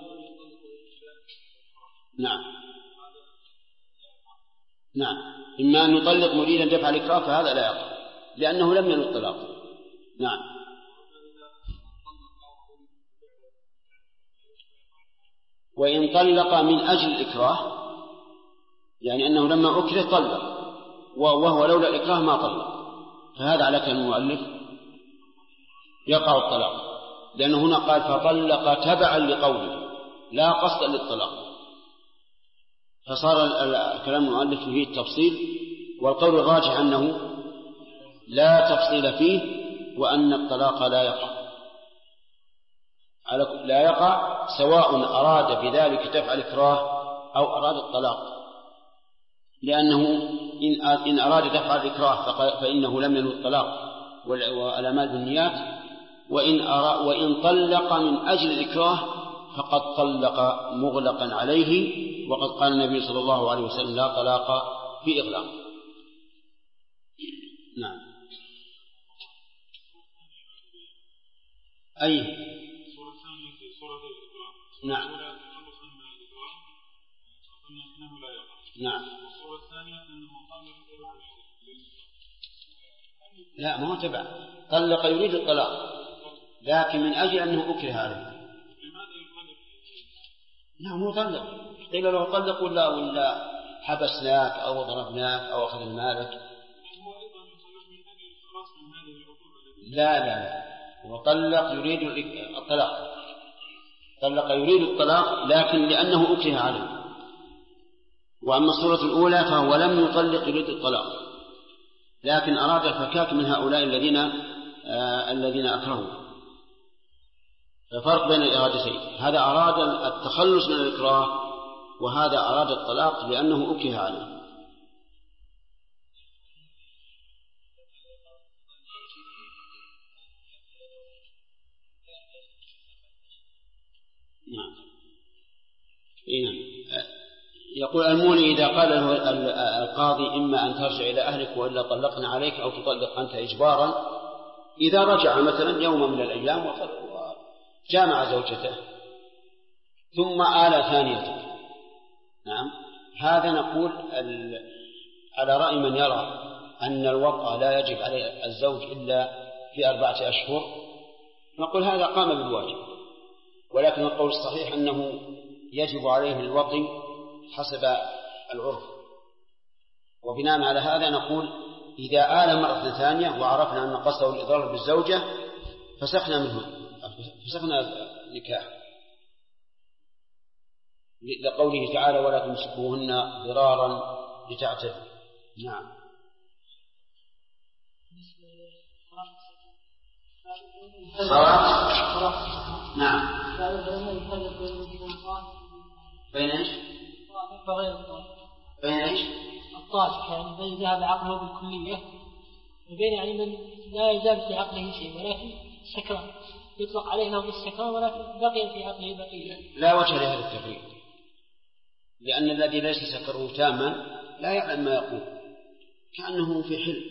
Speaker 2: نعم، إما أن يطلق مريدا دفع الإكراه فهذا لا يقع لأنه لم ينوي الطلاق. نعم. وإن طلق من أجل الإكراه يعني أنه لما أكره طلق، وهو لولا الإكراه ما طلق، فهذا على كلام المؤلف يقع الطلاق، لأنه هنا قال فطلق تبعا لقوله لا قصدا للطلاق، فصار كلام المؤلف فيه التفصيل. والقول الراجح أنه لا تفصيل فيه، وأن الطلاق لا يقع سواء أراد بذلك دفع الإكراه أو أراد الطلاق، لأنه إن أراد دفع الإكراه فإنه لم ينوي الطلاق والأعمال بالنيات، وإن طلق من أجل الإكراه فقد طلق مغلقا عليه، وقد قال النبي صلى الله عليه وسلم لا طلاق في إغلاق. نعم. أي نعم نعم. لا ما هو تبع، طلق يريد الطلاق لكن من أجل أنه أكره عليه. نعم هو طلق، قيل له طلق ولا حبسناك أو ضربناك أو أخذ مالك. لا هو طلق يريد الطلاق، طلق يريد الطلاق لكن لأنه أكره عليه. وأما الصورة الأولى فهو لم يطلق يريد الطلاق لكن أراد الفكاك من هؤلاء الذين أكرهوا. ففرق بين الإرادتين، هذا أراد التخلص من الإكراه وهذا أراد الطلاق لأنه أكره عليه. نعم. يقول المولي إذا قال له القاضي إما أن ترجع إلى أهلك وإلا طلقنا عليك أو تطلق أنت إجبارا، إذا رجع مثلا يوم من الأيام وجامع زوجته ثم آل ثانية، نعم، هذا نقول على رأي من يرى أن الوطأ لا يجب عليه الزوج إلا في 4 أشهر، نقول هذا قام بالواجب، ولكن القول الصحيح أنه يجب عليه الوطي حسب العرف. وبناء على هذا نقول إذا آل مرة ثانية وعرفنا أن قصده الإضرار بالزوجة فسخنا النكاح.
Speaker 4: لقوله تعالى ولا تمسكوهن ضرارا لتعتدوا. نعم. نعم. بين ايش؟ بين ايش؟
Speaker 5: الطالب يعني بين ذهب عقله بالكلية وبين يعني من لا يزال في عقله شيء ولكن سكران يطلق عليه انه بالسكران ولكن بقي في عقله بقية.
Speaker 4: لا وجه لهذا التفريق، لأن الذي ليس سكره تاما لا يعلم ما يقول، كأنه في حلم،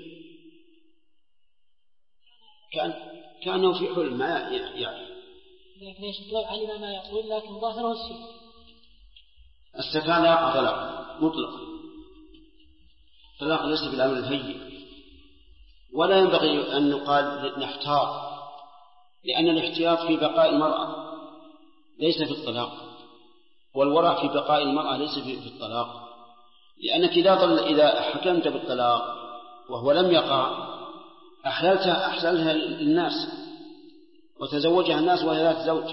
Speaker 4: كأنه في حلم ما يعني.
Speaker 5: لكن ليش لو علم ما يقول لكن ظاهره السكر.
Speaker 4: السكران لا يقع طلاق مطلقا، طلاق ليس بالأمر الهين، ولا ينبغي أن نقال نحتاط، لأن الاحتياط في بقاء المرأة ليس في الطلاق، والورع في بقاء المرأة ليس في الطلاق، لأنك إذا حكمت بالطلاق وهو لم يقع أحللتها للناس وتزوجها الناس وهي ذات زوج.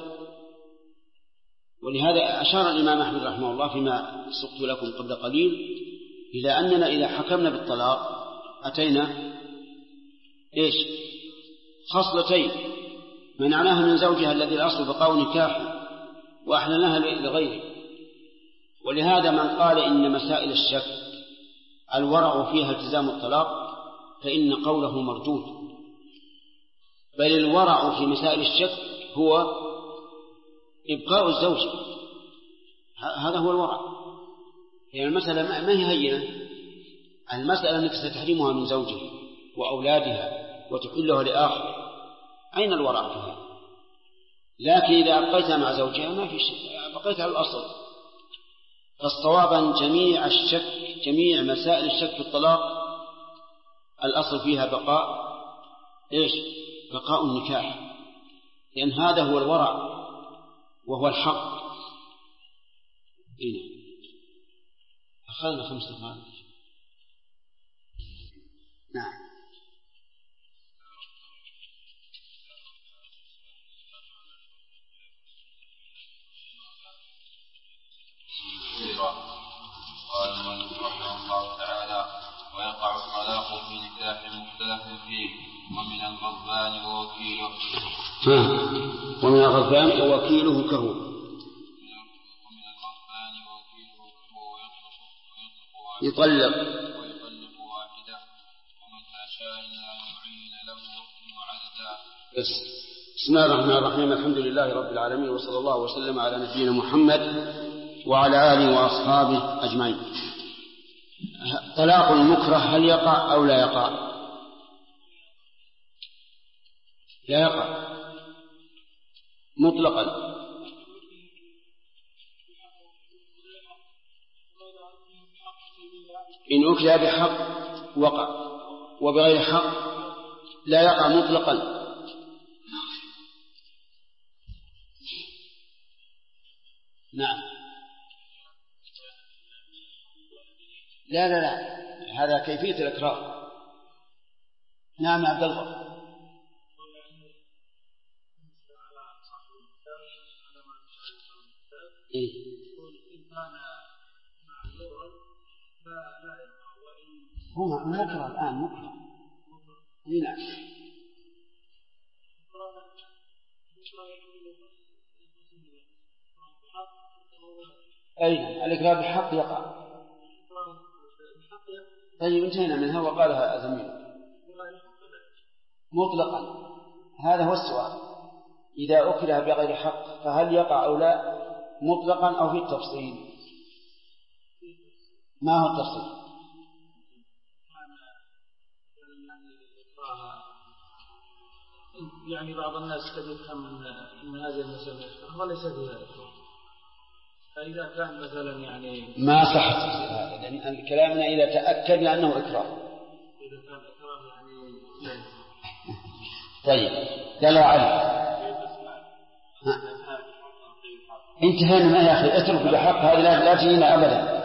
Speaker 4: ولهذا أشار الإمام أحمد رحمه الله فيما سقت لكم قبل قليل إلى أننا إذا حكمنا بالطلاق أتينا إيش؟ خصلتين: منعناها من زوجها الذي الأصل بقاء نكاحه وأحللناها لغيره. ولهذا من قال إن مسائل الشك الورع فيها التزام الطلاق فإن قوله مردود، بل الورع في مسائل الشك هو إبقاء الزوج، هذا هو الورع. يعني المسألة ما هي هينة، المسألة أنك ستحرمها من زوجها وأولادها وتحلها لآخر، أين الورع فيها؟ لكن إذا أبقيتها مع زوجها ما في شيء، بقيت على الأصل. فالصواب جميع مسائل الشك في الطلاق الأصل فيها بقاء إيش؟ بقاء النكاح، لأن هذا هو الورع وهو الحق. أخذنا 5 دقائق.
Speaker 2: نعم.
Speaker 6: قال المؤلف رحمه الله تعالى: ويقع الطلاق في نكاح مختلف فيه ومن الغضبان ووكيله.
Speaker 4: ومن الغضبان ووكيله كهو. يطلق
Speaker 6: واحدة ومن أشاء لا يعين له عددا.
Speaker 4: بسم الله الرحمن الرحيم. الحمد لله رب العالمين، وصلى الله وسلم على نبينا محمد وعلى آله وأصحابه أجمعين. طلاق المكره هل يقع أو لا يقع؟ لا يقع مطلقا. إن أكل بحق وقع، وبغير حق لا يقع مطلقا. نعم. لا هذا كيفية الإكراه. نعم يا عبد الله. هو مكره الآن مكره. نعم. أي الإكراه بحق يقع. طيب انتهينا منها وقالها زميل مطلقا. هذا هو السؤال، إذا أكره بغير حق فهل يقع أو لا مطلقا أو في التفصيل؟ ما هو التفصيل؟
Speaker 7: يعني بعض الناس قد يفهم من هذه المسألة وليس فيها إكراه، فإذا كان مثلا يعني
Speaker 4: ما صح هذا، لأن كلامنا إذا تأكدنا أنه إكراه.
Speaker 7: إذا كان إكراه يعني
Speaker 4: طيب دل عليه. انتهينا ما يا أخي، اترك بحق هذه لا تجينا أبدا.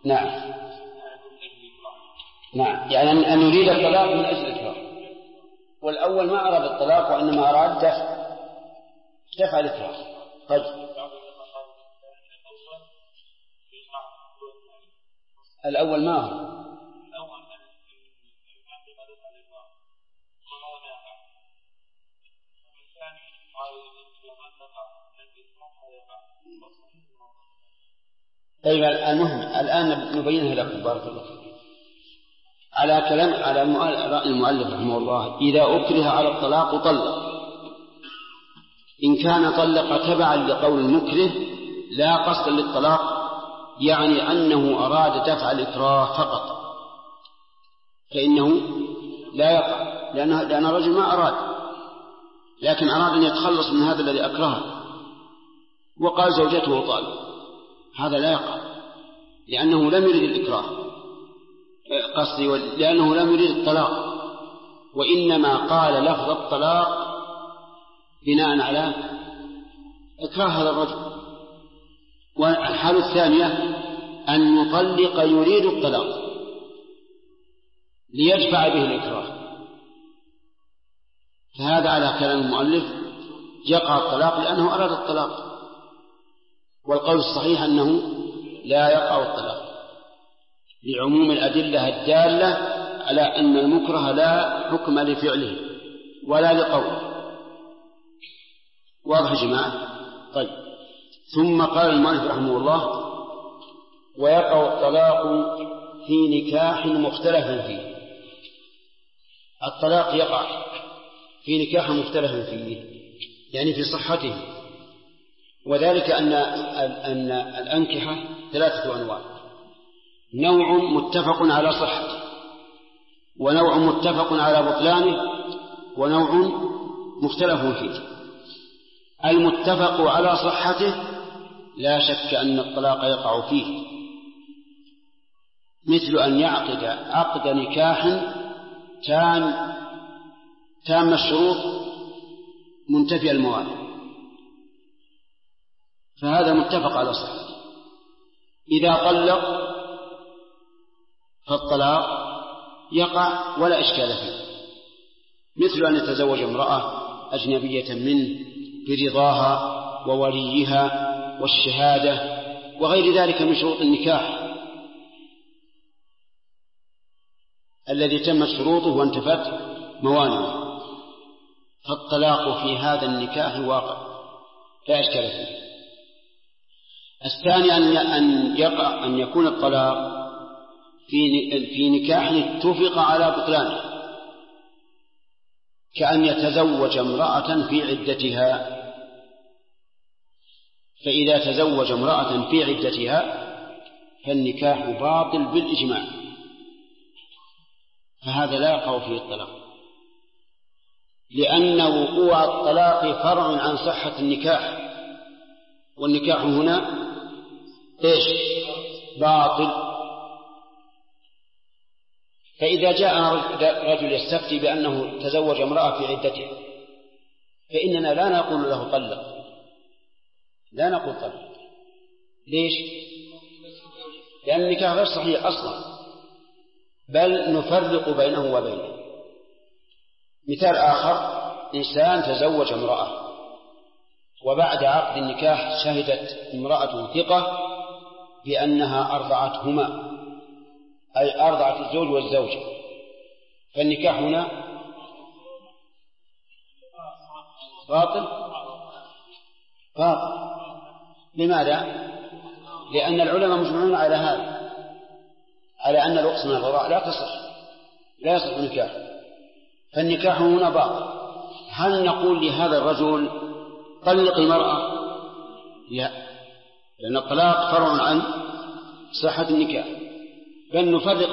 Speaker 4: نعم يعني أن يريد الطلاق من أجل الإكراه. والأول ما أراد الطلاق وإنما أراد دفع الإكراه. طيب الأول ما هو طيب المهم الآن نبينها لكم بارك الله فيكم. على كلام على رأي المؤلف رحمه الله إذا أكره على الطلاق طلق، إن كان طلق تبعا لقول المكره لا قصدا للطلاق، يعني أنه أراد دفع الإكراه فقط، فإنه لا يقع، لأن الرجل ما أراد، لكن أراد أن يتخلص من هذا الذي أكرهه وقال زوجته طالق، هذا لا يقع لأنه لم يريد الإكراه، قصدي لأنه لم يريد الطلاق، وإنما قال لفظ الطلاق بناء على إكراه هذا الرجل. والحالة الثانية أن يطلق يريد الطلاق ليدفع به الإكراه، فهذا على كلام المؤلف يقع الطلاق لأنه أراد الطلاق، والقول الصحيح أنه لا يقع الطلاق لعموم الأدلة الدالة على أن المكره لا حكم لفعله ولا لقوله. واضح يا جماعة؟ طيب ثم قال المؤلف رحمه الله ويقع الطلاق في نكاح مختلف فيه. الطلاق يقع في نكاح مختلف فيه يعني في صحته، وذلك أن الأنكحة 3 أنواع: نوع متفق على صحته، ونوع متفق على بطلانه، ونوع مختلف فيه. المتفق على صحته لا شك أن الطلاق يقع فيه، مثل أن يعقد عقد نكاح تام الشروط منتفي الموانع، فهذا متفق على صحته. إذا طلق فالطلاق يقع ولا إشكال فيه، مثل أن يتزوج امرأة أجنبية منه برضاها ووليها والشهادة وغير ذلك من شروط النكاح الذي تمت شروطه وانتفت موانعه، فالطلاق في هذا النكاح واقع لا إشكال فيه. الثاني أن يكون الطلاق في نكاح اتفق على بطلانه، كأن يتزوج امرأة في عدتها، فإذا تزوج امرأة في عدتها فالنكاح باطل بالإجماع، فهذا لا يقع فيه الطلاق، لأن وقوع الطلاق فرع عن صحة النكاح، والنكاح هنا إيش؟ باطل. فإذا جاء رجل يستفتي بأنه تزوج امرأة في عدته فإننا لا نقول له طلق، لا نقول طلق. ليش؟ لأن النكاح غير صحيح أصلا، بل نفرق بينه وبينه. مثال آخر: إنسان تزوج امرأة وبعد عقد النكاح شهدت امرأة ثقة بأنها أرضعتهما، أي أرضعت الزوج والزوجة، فالنكاح هنا باطل. لماذا؟ لأن العلماء مجمعون على هذا، على أن الرخصة من الوراء لا يصح النكاح، فالنكاح هنا باطل. هل نقول لهذا الرجل طلق المرأة؟ لا، لأن الطلاق فرع عن صحة النكاح، بل نفرق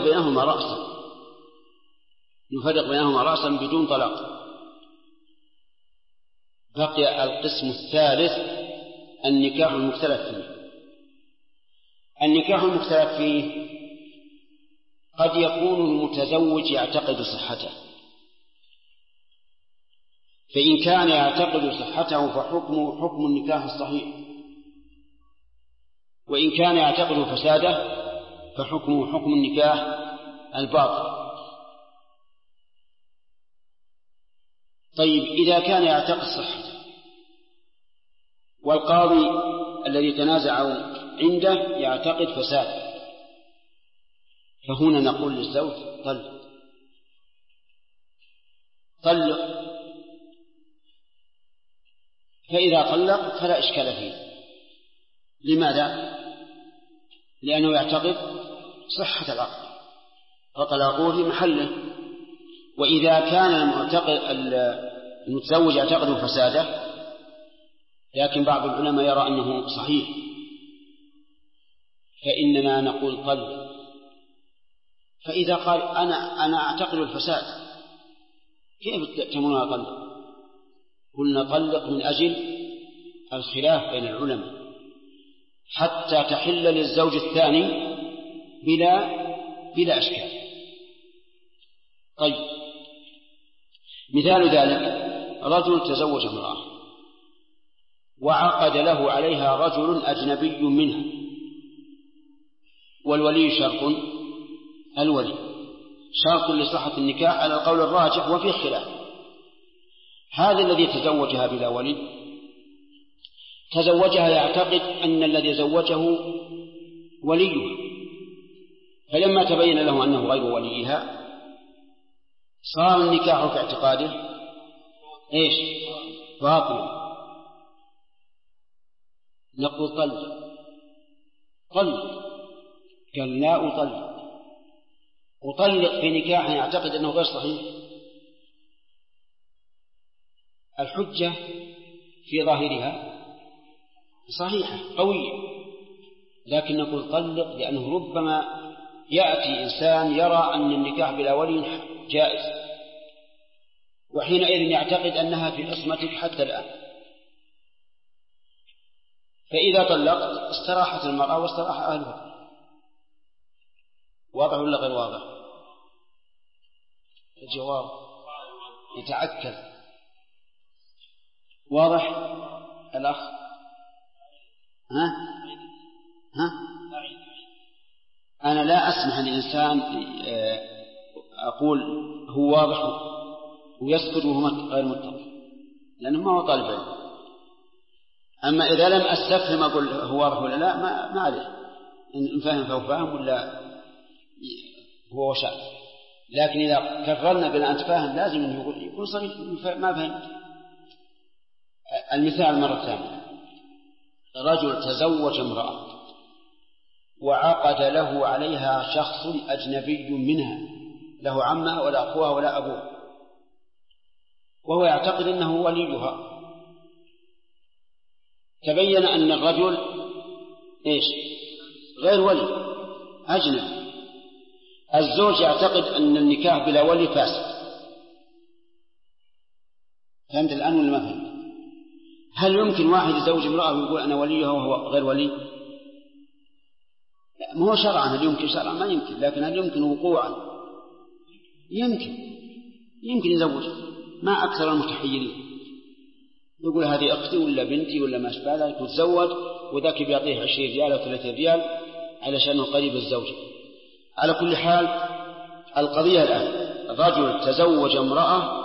Speaker 4: بينهما رأسا بدون طلاق. بقي القسم الثالث: النكاح المختلف فيه. النكاح المختلف فيه قد يكون المتزوج يعتقد صحته، فإن كان يعتقد صحته فحكمه حكم النكاح الصحيح، وإن كان يعتقد فساده فحكمه حكم النكاح الباطل. طيب إذا كان يعتقد صحته والقاضي الذي تنازعوا عنده يعتقد فساد، فهنا نقول للزوج طلق، فإذا طلق فلا إشكال فيه. لماذا؟ لأنه يعتقد صحة العقد فطلاقه في محله. وإذا كان المتزوج يعتقد فساده لكن بعض العلماء يرى أنه صحيح، فإننا نقول طلق. فإذا قال أنا أعتقد الفساد كيف تأتمون طلق؟ قلنا طلق من أجل الخلاف بين العلماء حتى تحل للزوج الثاني بلا أشكال. طيب مثال ذلك رجل تزوج امرأة وعقد له عليها رجل أجنبي منها، والولي شرط، الولي شرط لصحة النكاح على القول الراجح وفيه خلاف. هذا الذي تزوجها بلا ولي تزوجها يعتقد أن الذي زوجه وليه، فلما تبين له أنه غير وليها صار النكاح في اعتقاده باطل. نقول طلق، قال لا أطلق في نكاح يعتقد أنه غير صحيح. الحجة في ظاهرها صحيحة قوية، لكن نقول طلق لأنه ربما يأتي إنسان يرى أن النكاح بلا ولي جائز، وحينئذ يعتقد أنها في عصمتك حتى الآن. فإذا طلقت استراحت المرأة واستراح أهلها. واضح ولا غير واضح؟ الجواب يتعكر. واضح الأخ؟ ها؟ أنا لا أسمح للإنسان أقول هو واضح ويسكت وهو غير متفق، لأنه ما هو طالب علم. أما إذا لم أستفهم أقول هو واضح ولا لا ما عليه، إن فهم فهو فاهم ولا هو وشاء. لكن إذا كررنا بلا أنت فاهم لازم يكون صحيح ما فهمت. المثال مرة ثانية، رجل تزوج امرأة وعقد له عليها شخص أجنبي منها، له عمها ولا أخوها ولا أبوها، وهو يعتقد أنه وليها. تبين أن الرجل غير ولي، أجنبي. الزوج يعتقد أن النكاح بلا ولي فاسد. فهمت الآن ولا ما فهمت؟ هل يمكن واحد يزوج امرأة ويقول أنا وليها وهو غير ولي؟ لا، ما هو شرعا. هل يمكن شرعا؟ ما يمكن. لكن هل يمكن وقوعا؟ يمكن يزوج. ما أكثر المتحيرين يقول هذه أختي ولا بنتي ولا ما أشبه ذلك، وتزوج وذاك بيعطيه 20 ريال أو 30 ريال علشان قريب الزوجة. على كل حال القضية الآن رجل تزوج امرأة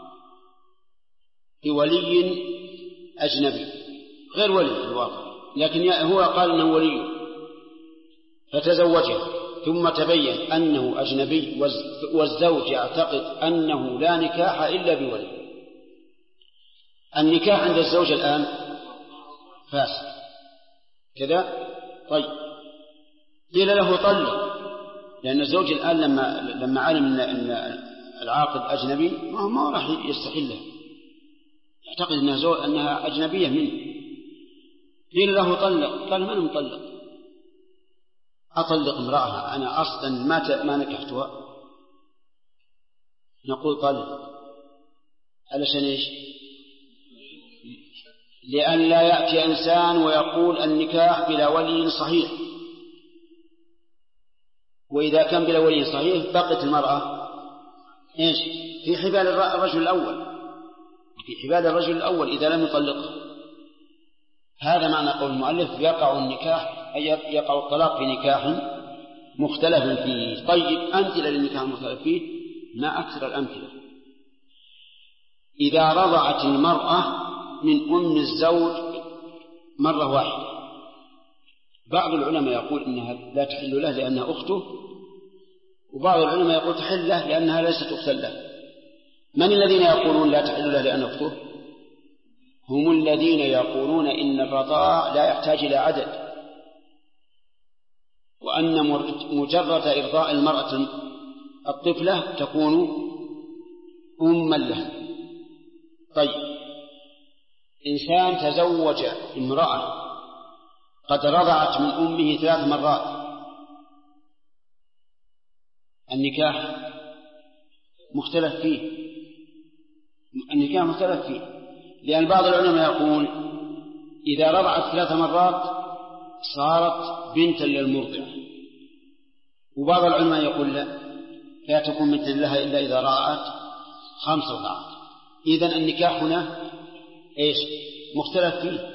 Speaker 4: بولي أجنبي غير ولي في الواقع، لكن هو قال أنه ولي فتزوجها، ثم تبين أنه أجنبي والزوج يعتقد أنه لا نكاح إلا بولي. النكاح عند الزوج الآن فاسد كذا. طيب قيل له طلق، لأن الزوج الآن لما علم أن العاقد أجنبي ما راح يستحله، يعتقد أنها أجنبية منه. قيل له طلق، قال ما أنا مطلق، أطلق امرأة أنا أصلا ما نكحتها. نقول طلق علشان لأن لا يأتي إنسان ويقول النكاح بلا ولي صحيح، وإذا كان بلا ولي صحيح بقت المرأة في حبال الرجل الأول إذا لم يطلقها. هذا معنى قول المؤلف يقع النكاح أي يقع الطلاق في نكاح مختلف فيه. طيب أمثلة للنكاح المختلف فيه ما أكثر الأمثلة. إذا رضعت المرأة من أم الزوج مرة واحدة. بعض العلماء يقول إنها لا تحل له لأنها أخته، وبعض العلماء يقول تحل له لأنها ليست أختا له. من الذين يقولون لا تحل له لأنها أخته؟ هم الذين يقولون إن الرضاع لا يحتاج إلى عدد، وأن مجرد إرضاء المرأة الطفلة تكون أما له. طيب، إنسان تزوج امرأة قد رضعت من أمه 3 مرات، النكاح مختلف فيه، لأن بعض العلماء يقول إذا رضعت 3 مرات صارت بنتا للمرضع، وبعض العلماء يقول لا تكون بنتا لها إلا إذا رضعت 5 رضعات. إذن النكاح هنا مختلف فيه.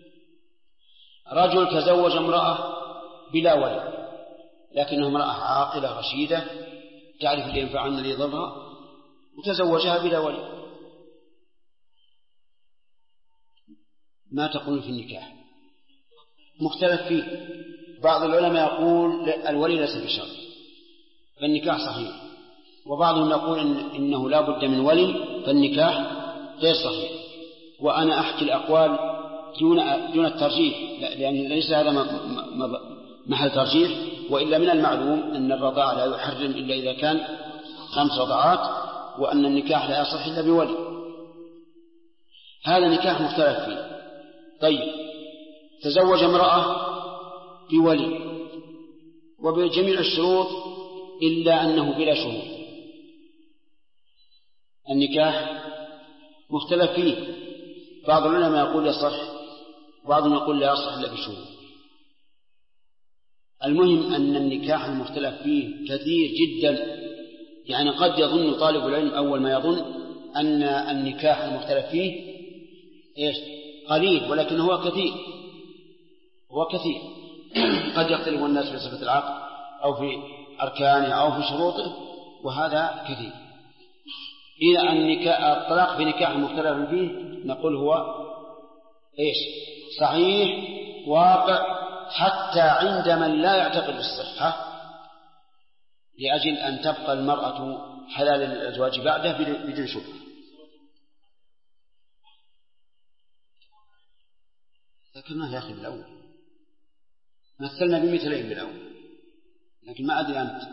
Speaker 4: رجل تزوج امرأة بلا ولي، لكنها امرأة عاقلة رشيدة تعرف اللي ينفع عنها اللي يضرها، وتزوجها بلا ولي. ما تقول في النكاح؟ مختلف فيه. بعض العلماء يقول الولي ليس بشرط، فالنكاح صحيح، وبعضهم يقول إنه لا بد من ولي، فالنكاح غير صحيح. وأنا أحكي الأقوال دون الترجيح، لأن ليس هذا محل ترجيح، وإلا من المعلوم أن الرضاع لا يحرم إلا إذا كان 5 رضعات، وأن النكاح لا يصح إلا بولي. هذا نكاح مختلف فيه. طيب، تزوج امرأة بولي وبجميع الشروط إلا أنه بلا شهود، النكاح مختلف فيه. بعض العلماء يقول يصح، بعضهم يقول لا يصح إلا بشهود. المهم أن النكاح المختلف فيه كثير جدا، يعني قد يظن طالب العلم أول ما يظن أن النكاح المختلف فيه قليل، ولكن هو كثير. قد يختلف الناس في صفة العقد أو في أركانه أو في شروطه، وهذا كثير. إذا الطلاق في نكاح مختلف فيه نقول هو صحيح واقع، حتى عند من لا يعتقد بالصحة، لأجل أن تبقى المرأة حلال للأزواج بعده بدون شبهة. ذكرنا يا أخي بالأول، مثلنا بمثلين بالأول، لكن ما أدري أنت.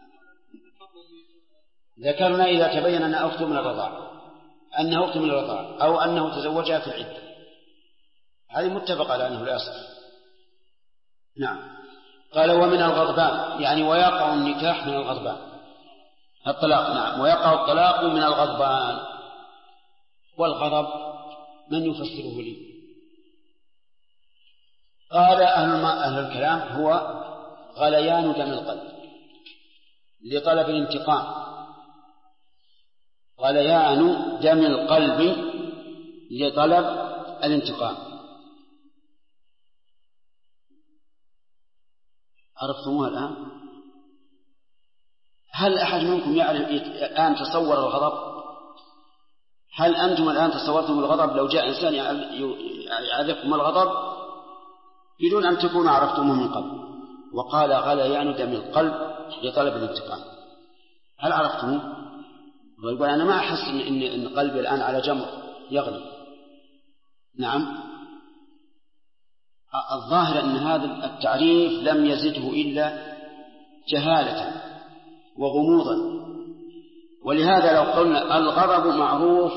Speaker 4: ذكرنا إذا تبين أنها أخت من الرضاعة، أو أنه تزوجها في العدة، هذه متفق على أنه لا يصح. نعم. قال ومن الغضبان، يعني ويقع النكاح من الغضبان، الطلاق. نعم، ويقع الطلاق من الغضبان. والغضب من يفسره لي؟ قال أهل الكلام هو غليان دم القلب لطلب الانتقام، غليان دم القلب لطلب الانتقام. عرفتموها الآن؟ هل أحد منكم يعرف الآن تصور الغضب؟ هل أنتم الآن تصورتم الغضب لو جاء إنسان يعرفكم الغضب بدون أن تكونوا عرفتموه من قبل؟ وقال غليان دم القلب لطلب الانتقام. هل عرفتموه؟ ويقول أنا ما أحس إن قلبي الآن على جمر يغلي. نعم، الظاهر أن هذا التعريف لم يزده إلا جهالة وغموضا، ولهذا لو قلنا الغضب معروف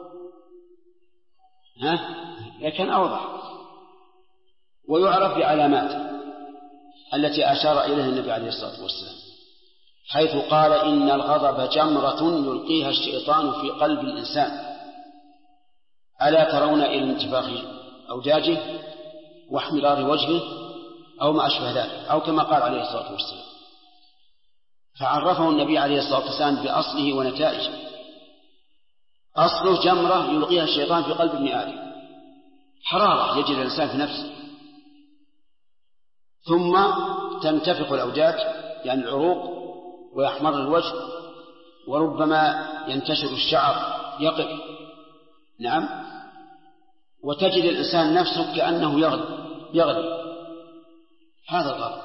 Speaker 4: لكن أوضح ويعرف بعلاماته التي أشار إليها النبي عليه الصلاة والسلام، حيث قال إن الغضب جمرة يلقيها الشيطان في قلب الإنسان، ألا ترون إلى انتفاخ أوداجه واحمرار وجهه أو ما أشبه ذلك، أو كما قال عليه الصلاة والسلام. فعرفه النبي عليه الصلاة والسلام بأصله ونتائجه. أصله جمرة يلقيها الشيطان في قلب ابن آدم، حرارة يجد الإنسان في نفسه، ثم تنتفخ الأوداج يعني العروق ويحمر الوجه، وربما ينتشر الشعر يقف، نعم. وتجد الإنسان نفسه كأنه يغلي هذا الغضب.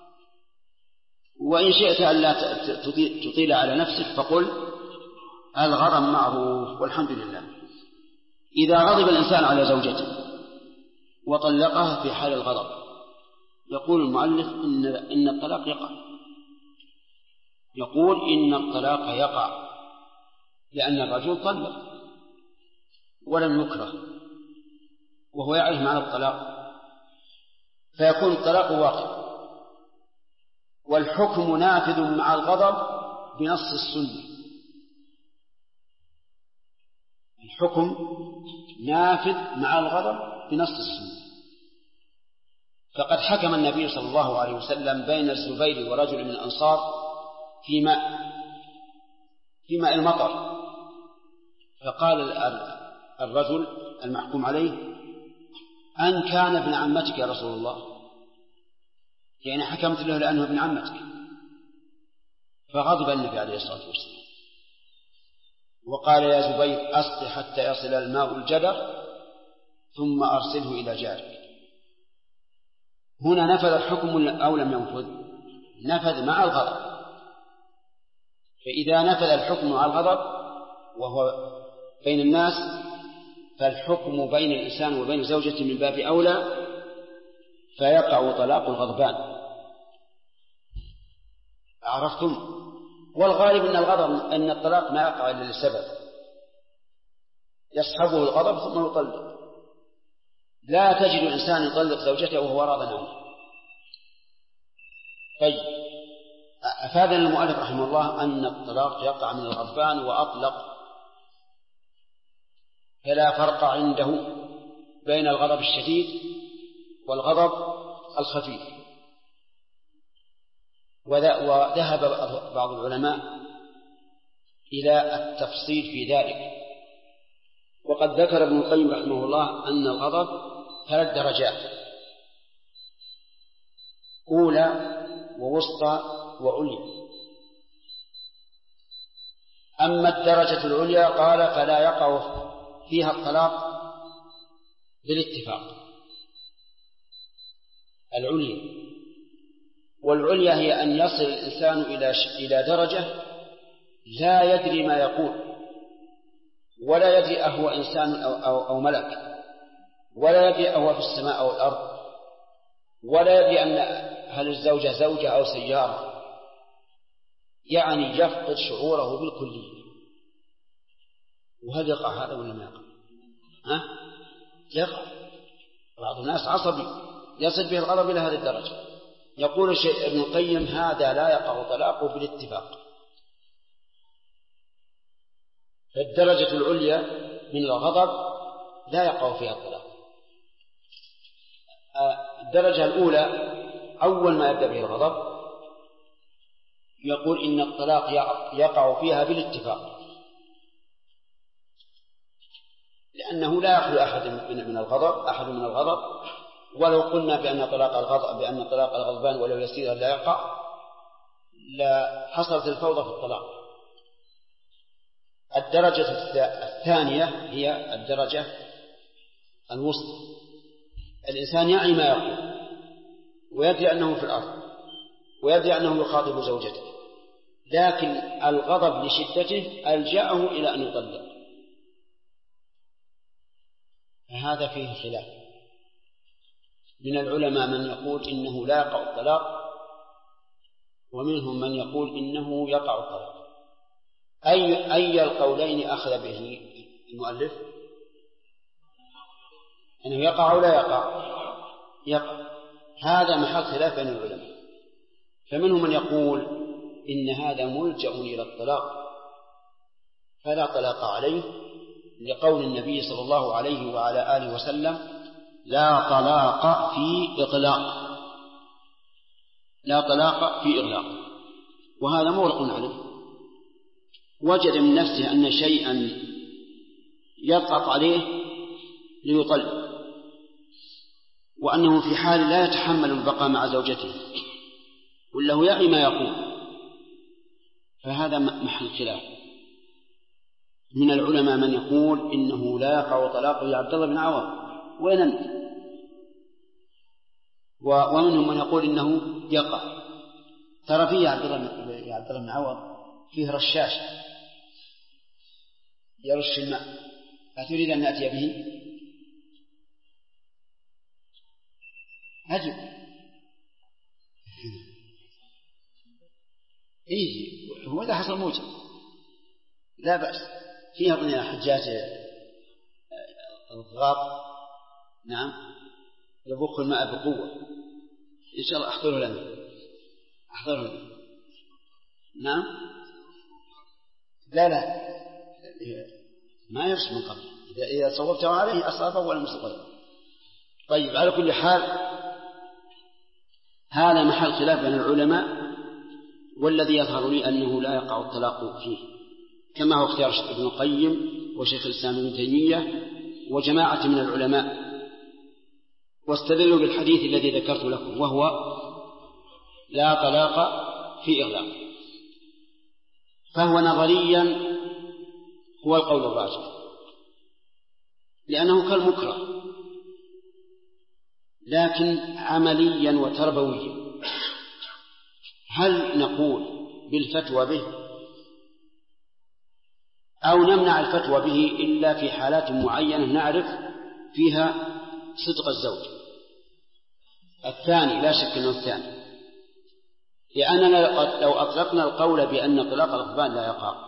Speaker 4: وإن شئت أن لا تطيل على نفسك فقل الغضب معروف والحمد لله. إذا غضب الإنسان على زوجته وطلقها في حال الغضب يقول المؤلف إن الطلاق يقع، يقول إن الطلاق يقع لأن الرجل طلق ولم يكره وهو يعرف معنى الطلاق، فيكون الطلاق واقع. والحكم نافذ مع الغضب بنص السنة، الحكم نافذ مع الغضب بنص السنة. فقد حكم النبي صلى الله عليه وسلم بين الزبير ورجل من الأنصار في ماء المطر، فقال الرجل المحكوم عليه أن كان ابن عمتك يا رسول الله، يعني حكمت له لأنه ابن عمتك. فغضب النبي عليه الصلاة والسلام وقال يا زبير أسق حتى يصل الماء الجدر ثم أرسله إلى جارك. هنا نفذ الحكم أو لم ينفذ؟ نفذ مع الغضب. فإذا نفذ الحكم مع الغضب وهو بين الناس فالحكم بين الإنسان وبين زوجته من باب أولى، فيقع طلاق الغضبان. عرفتم؟ والغالب أن الطلاق ما يقع إلا لسبب يصحبه الغضب ثم يطلق. لا تجد الإنسان يطلق زوجته وهو راض عنه. طيب، أفادنا المؤلف رحمه الله أن الطلاق يقع من الغضبان وأطلق، فلا فرق عنده بين الغضب الشديد والغضب الخفيف. وذهب بعض العلماء إلى التفصيل في ذلك، وقد ذكر ابن القيم رحمه الله أن الغضب 3 درجات: أولى ووسطى وعليا. أما الدرجة العليا قال فلا يقع فيها الطلاق بالاتفاق. العليا، والعليا هي أن يصل الإنسان إلى درجة لا يدري ما يقول، ولا يدري أهو إنسان أو ملك، ولا يدري أهو في السماء أو الأرض، ولا يدري هل الزوجة زوجة أو سيارة، يعني يفقد شعوره بالكلية. وهل يقع هذا ولا ما يقع؟ يقع. بعض الناس عصبي يصل به الغضب إلى هذه الدرجة. يقول ابن القيم هذا لا يقع طلاقه بالاتفاق. فالدرجة العليا من الغضب لا يقع فيها الطلاق. الدرجة الأولى أول ما يبدأ به الغضب يقول إن الطلاق يقع فيها بالاتفاق، لأنه لا يخلو أحد من الغضب. ولو قلنا بأن طلاق الغضبان ولو يسيرا لا يقع لحصلت الفوضى في الطلاق. الدرجة الثانية هي الدرجة الوسطى. الإنسان يعي ما يقول ويدري أنه في الأرض ويدري أنه يخاطب زوجته، لكن الغضب لشدته ألجأه إلى أن يطلق. فهذا فيه خلاف. من العلماء من يقول إنه لا يقع الطلاق، ومنهم من يقول إنه يقع الطلاق. أي القولين أخذ به المؤلف؟ أنه يقع أو لا يقع؟ يقع. هذا محل خلاف بين العلماء. فمنهم من يقول إن هذا ملجأ إلى الطلاق فلا طلاق عليه، لقول النبي صلى الله عليه وعلى آله وسلم لا طلاق في إطلاق، لا طلاق في إغلاق. وهذا مغلق عليه. وجد من نفسه أن شيئا يضغط عليه ليطلق، وأنه في حال لا يتحمل البقاء مع زوجته وله يعي ما يقول، فهذا محل خلاف. من العلماء من يقول إنه لا يقع طلاقه يا عبد الله بن عوض وين أنت؟ ومنهم من يقول إنه يقع. ترى فيه يا عبد الله بن عوض فيه رشاش يرش الماء، أتريد أن نأتي به؟ أجل إيه هو إذا حصل موجب لا بأس. فيها أظن حجاج الضغاط نعم يبخ الماء بقوة، إن شاء الله أحضره لنا. نعم لا ما يرش من قبل، إذا صوبته عليه أصابه ولا مستقبل. طيب على كل حال هذا محل خلاف بين العلماء، والذي يظهر لي أنه لا يقع الطلاق فيه، كما هو اختيار ابن القيم وشيخ الإسلام ابن تيمية وجماعة من العلماء، واستدلوا بالحديث الذي ذكرت لكم وهو لا طلاق في إغلاق، فهو نظريا هو القول الراجح لأنه كالمكره، لكن عمليا وتربويا هل نقول بالفتوى به أو نمنع الفتوى به إلا في حالات معينة نعرف فيها صدق الزوج؟ الثاني لا شك أنه الثاني، لأننا لو أطلقنا القول بأن طلاق الغضبان لا يقع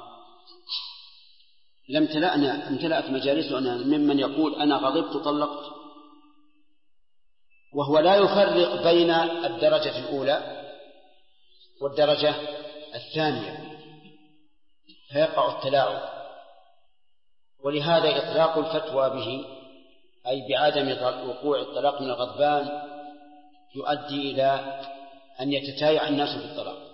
Speaker 4: امتلأت مجالسنا ممن يقول أنا غضبت طلقت، وهو لا يفرق بين الدرجة الأولى والدرجة الثانية فيقع التلاعب. ولهذا إطلاق الفتوى به أي بعدم وقوع الطلاق من الغضبان يؤدي إلى أن يتتايع الناس في الطلاق.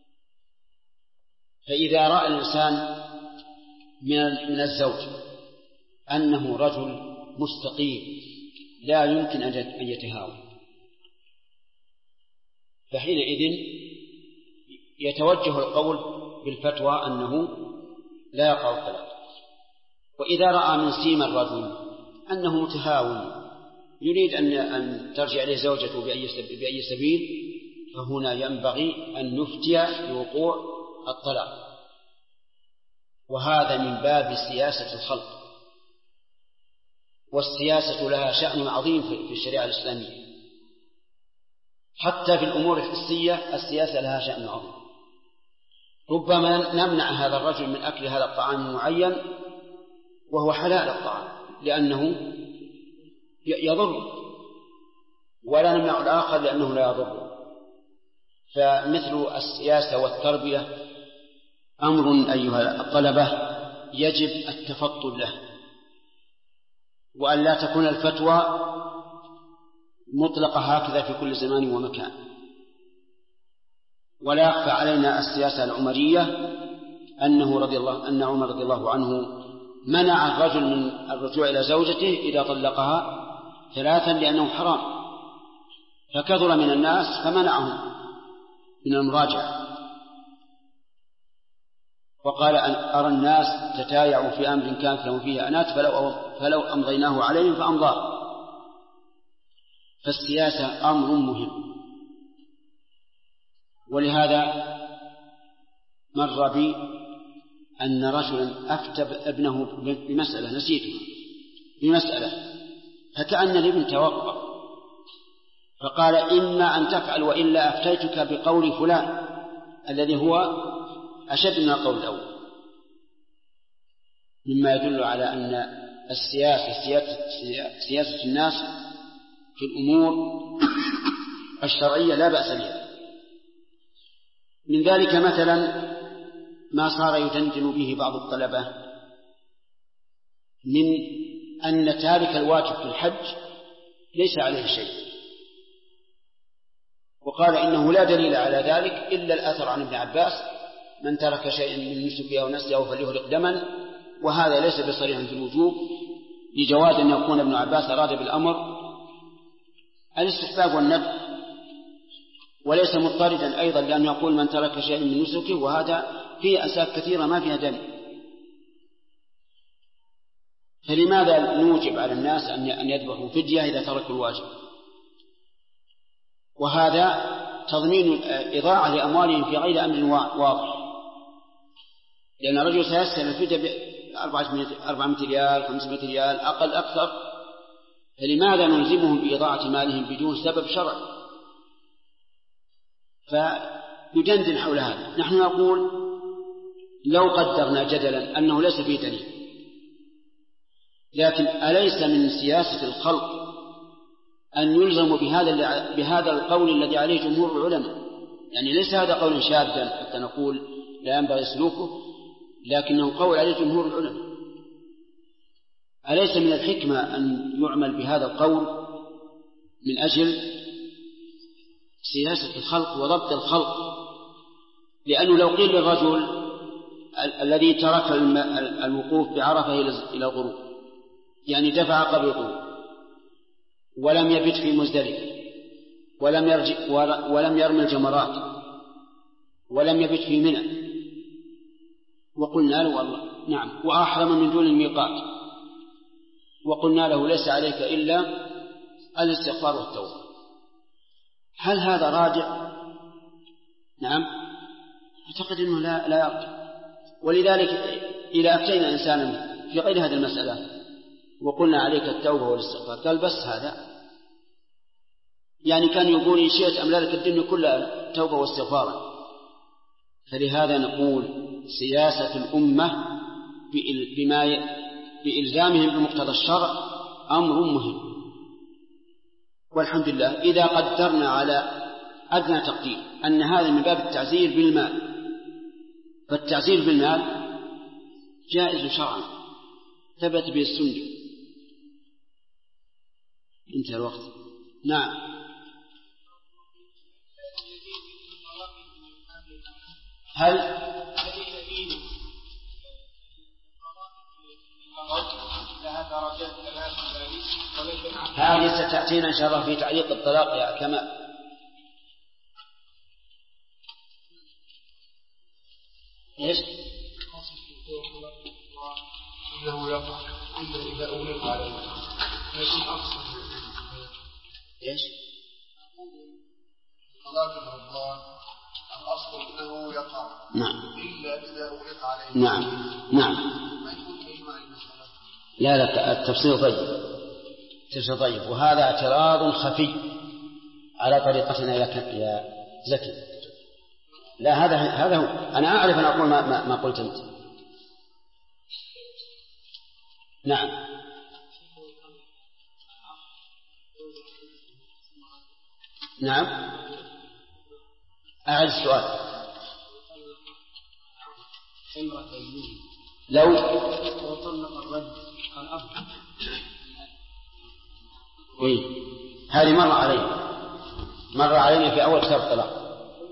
Speaker 4: فإذا رأى الإنسان من الزوج أنه رجل مستقيم لا يمكن أن يتهاون، فحينئذ يتوجه القول بالفتوى أنه لا يقع الطلاق. وإذا رأى من سيما الرجل أنه متهاون يريد أن ترجع إليه زوجته بأي سبيل، فهنا ينبغي أن نفتي بوقوع الطلاق، وهذا من باب سياسة الخلق، والسياسة لها شأن عظيم في الشريعة الإسلامية، حتى في الأمور الحسية السياسة لها شأن عظيم. ربما نمنع هذا الرجل من أكل هذا الطعام المعين وهو حلال الطعام لأنه يضر، ولا نمنع الآخر لأنه لا يضر. فمثل السياسة والتربية أمر أيها الطلبة يجب التفطن له، وأن لا تكون الفتوى مطلقة هكذا في كل زمان ومكان. ولا يخفى علينا السياسة العمرية أن عمر رضي الله عنه منع الرجل من الرجوع إلى زوجته إذا طلقها 3 لأنه حرام، فكثر من الناس فمنعهم من المراجعة، وقال أن أرى الناس تتايعوا في أمر كانت لهم فيه أنات فلو أمضيناه عليهم فأمضاه. فالسياسة أمر مهم. ولهذا مر بي أن رجلا أفتى ابنه بمسألة نسيتها بمسألة، فكأن الابن توقف فقال إما أن تفعل وإلا أفتيتك بقول فلان الذي هو أشد من القول الأول، مما يدل على أن سياسة الناس في الأمور الشرعية لا بأس بها. من ذلك مثلا ما صار يدندن به بعض الطلبة من أن تارك الواجب في الحج ليس عليه شيء، وقال إنه لا دليل على ذلك إلا الأثر عن ابن عباس من ترك شيئا من نسكه أو نسيه فليهرق دما، وهذا ليس بصريح في الوجوب، لجواز أن يكون ابن عباس أراد بالأمر الاستحباب والندب، وليس مضطردا أيضا لأن يقول من ترك شيئا من نسكه، وهذا فيه أسباب كثيرة ما فيها دم. فلماذا نوجب على الناس أن يذبحوا فدية إذا تركوا الواجب؟ وهذا تضمين إضاعة لأموالهم في غير أمر واضح، لأن الرجل سيسأل الفدية ب400 ريال 500 ريال أقل أكثر، فلماذا نلزمهم بإضاعة مالهم بدون سبب شرعي؟ فيدندن حول هذا. نحن نقول لو قدرنا جدلا أنه ليس فيه دليل، لكن أليس من سياسة الخلق أن يلزموا بهذا القول الذي عليه جمهور العلماء؟ يعني ليس هذا قول شاذا حتى نقول لا ينبغي سلوكه، لكنه قول عليه جمهور العلماء. أليس من الحكمة أن يعمل بهذا القول من أجل سياسة الخلق وضبط الخلق؟ لأنه لو قيل للرجل الذي ترك الوقوف بعرفة إلى الغروب، يعني دفع قبل الغروب ولم يبت في مزدلفة ولم يرمي الجمرات ولم يبت في منى، وقلنا له والله نعم وأحرم من دون الميقات، وقلنا له ليس عليك إلا الاستغفار والتوبة، هل هذا راجع؟ نعم أعتقد أنه لا يرجع. ولذلك إذا أفتينا إنسانا في غير هذه المسألة وقلنا عليك التوبة والاستغفار قال بس هذا، يعني كان يقول إن شئت أملالك الدنيا كلها توبة واستغفارا. فلهذا نقول سياسة الأمة بإلزامهم بمقتضى الشرع أمر مهم، والحمد لله إذا قدرنا على أدنى تقدير أن هذا من باب التعزير بالمال، فالتعزير بالمال جائز شرعا ثبت به السنة. انتهى الوقت. نعم. هل هذه ستأتينا إن شاء الله في تعليق الطلاق يا كمال. إيش؟
Speaker 8: إنه يقع إلا إذا أغلق عليه، لكن أقصد
Speaker 4: إيش؟
Speaker 8: طلاق الرضان الأصل أنه يقع
Speaker 4: نعم
Speaker 8: إلا إذا أغلق عليه.
Speaker 4: نعم نعم.
Speaker 8: ما يكون إجماع المسألة.
Speaker 4: لا التفسير طيب، وهذا اعتراض خفي على طريقتنا يا زكي. لا هذا هو. أنا أعرف أن أقول ما قلت أنت. نعم. نعم أعد السؤال. لو طلق الرجل الأب هذه مر علينا في أول كتاب الطلاق.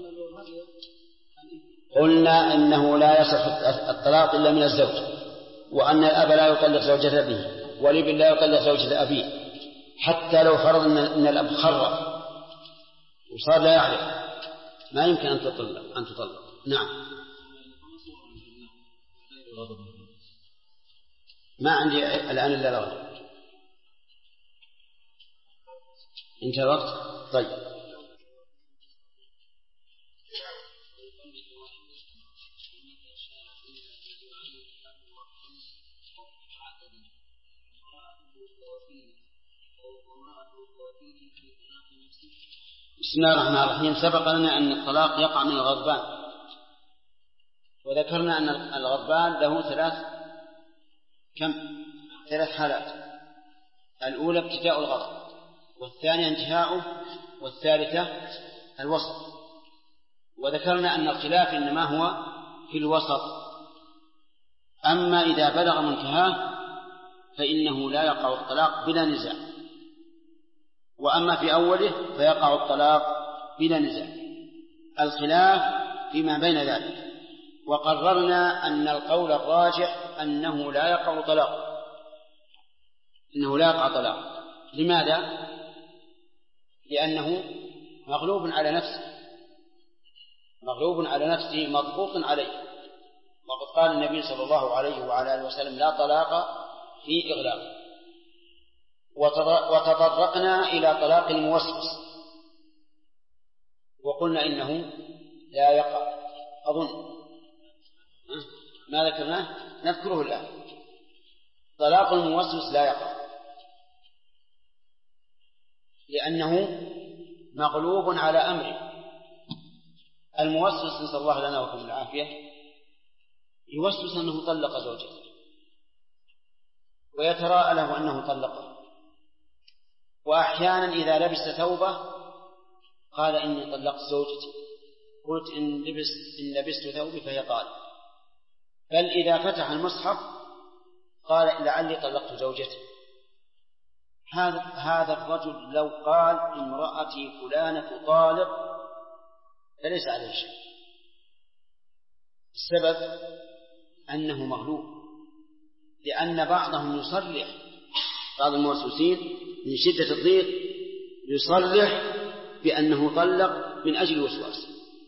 Speaker 4: قلنا إنه لا يصح الطلاق إلا من الزوج، وأن الأب لا يطلق زوجة أبيه، والابن لا يطلق زوجة أبيه، حتى لو فرض أن الأب خرف وصار لا يعرف ما يمكن أن تطلق. نعم. ما عندي الآن إلا الغضب. انتهى الوقت. طيب. بسم الله الرحمن الرحيم. سبق لنا أن الطلاق يقع من الغضبان، وذكرنا أن الغضبان له ثلاث حالات. الأولى ابتداء الغضب، والثانية انتهاؤه، والثالثة الوسط. وذكرنا أن الخلاف إنما هو في الوسط. أما إذا بلغ منتهاه فإنه لا يقع الطلاق بلا نزاع، وأما في أوله فيقع الطلاق بلا نزاع. الخلاف فيما بين ذلك. وقررنا أن القول الراجح أنه لا يقع طلاق. لماذا؟ لأنه مغلوب على نفسه مضغوط عليه. وقد قال النبي صلى الله عليه وعلى آله وسلم لا طلاق في إغلاق. وتطرقنا إلى طلاق الموسوس وقلنا إنه لا يقع. أظن ما ذكرناه نذكره الآن. طلاق الموسوس لا يقع لأنه مغلوب على أمره. الموسوس نسأل الله لنا وكم العافية يوسوس أنه طلق زوجته ويتراءى له أنه طلقه، وأحيانا إذا لبس ثوبه قال إني طلقت زوجتي، قلت إن لبست ثوبي فهي طالق، بل إذا فتح المصحف قال لعلي طلقت زوجتي. هذا الرجل لو قال امرأتي فلانة طالق فليس عليه شيء. السبب أنه مغلوب، لأن بعضهم يصرح، بعض الموسوسين من شدة الضيق يصرح بأنه طلق من أجل الوسواس.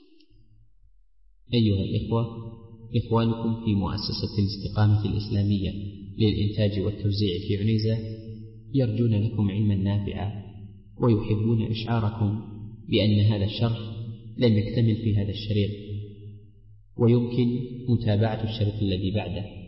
Speaker 1: أيها الإخوة، إخوانكم في مؤسسة الاستقامة الإسلامية للإنتاج والتوزيع في عنيزة يرجون لكم علما نافعا، ويحبون إشعاركم بأن هذا الشرح لم يكتمل في هذا الشريط، ويمكن متابعة الشريط الذي بعده.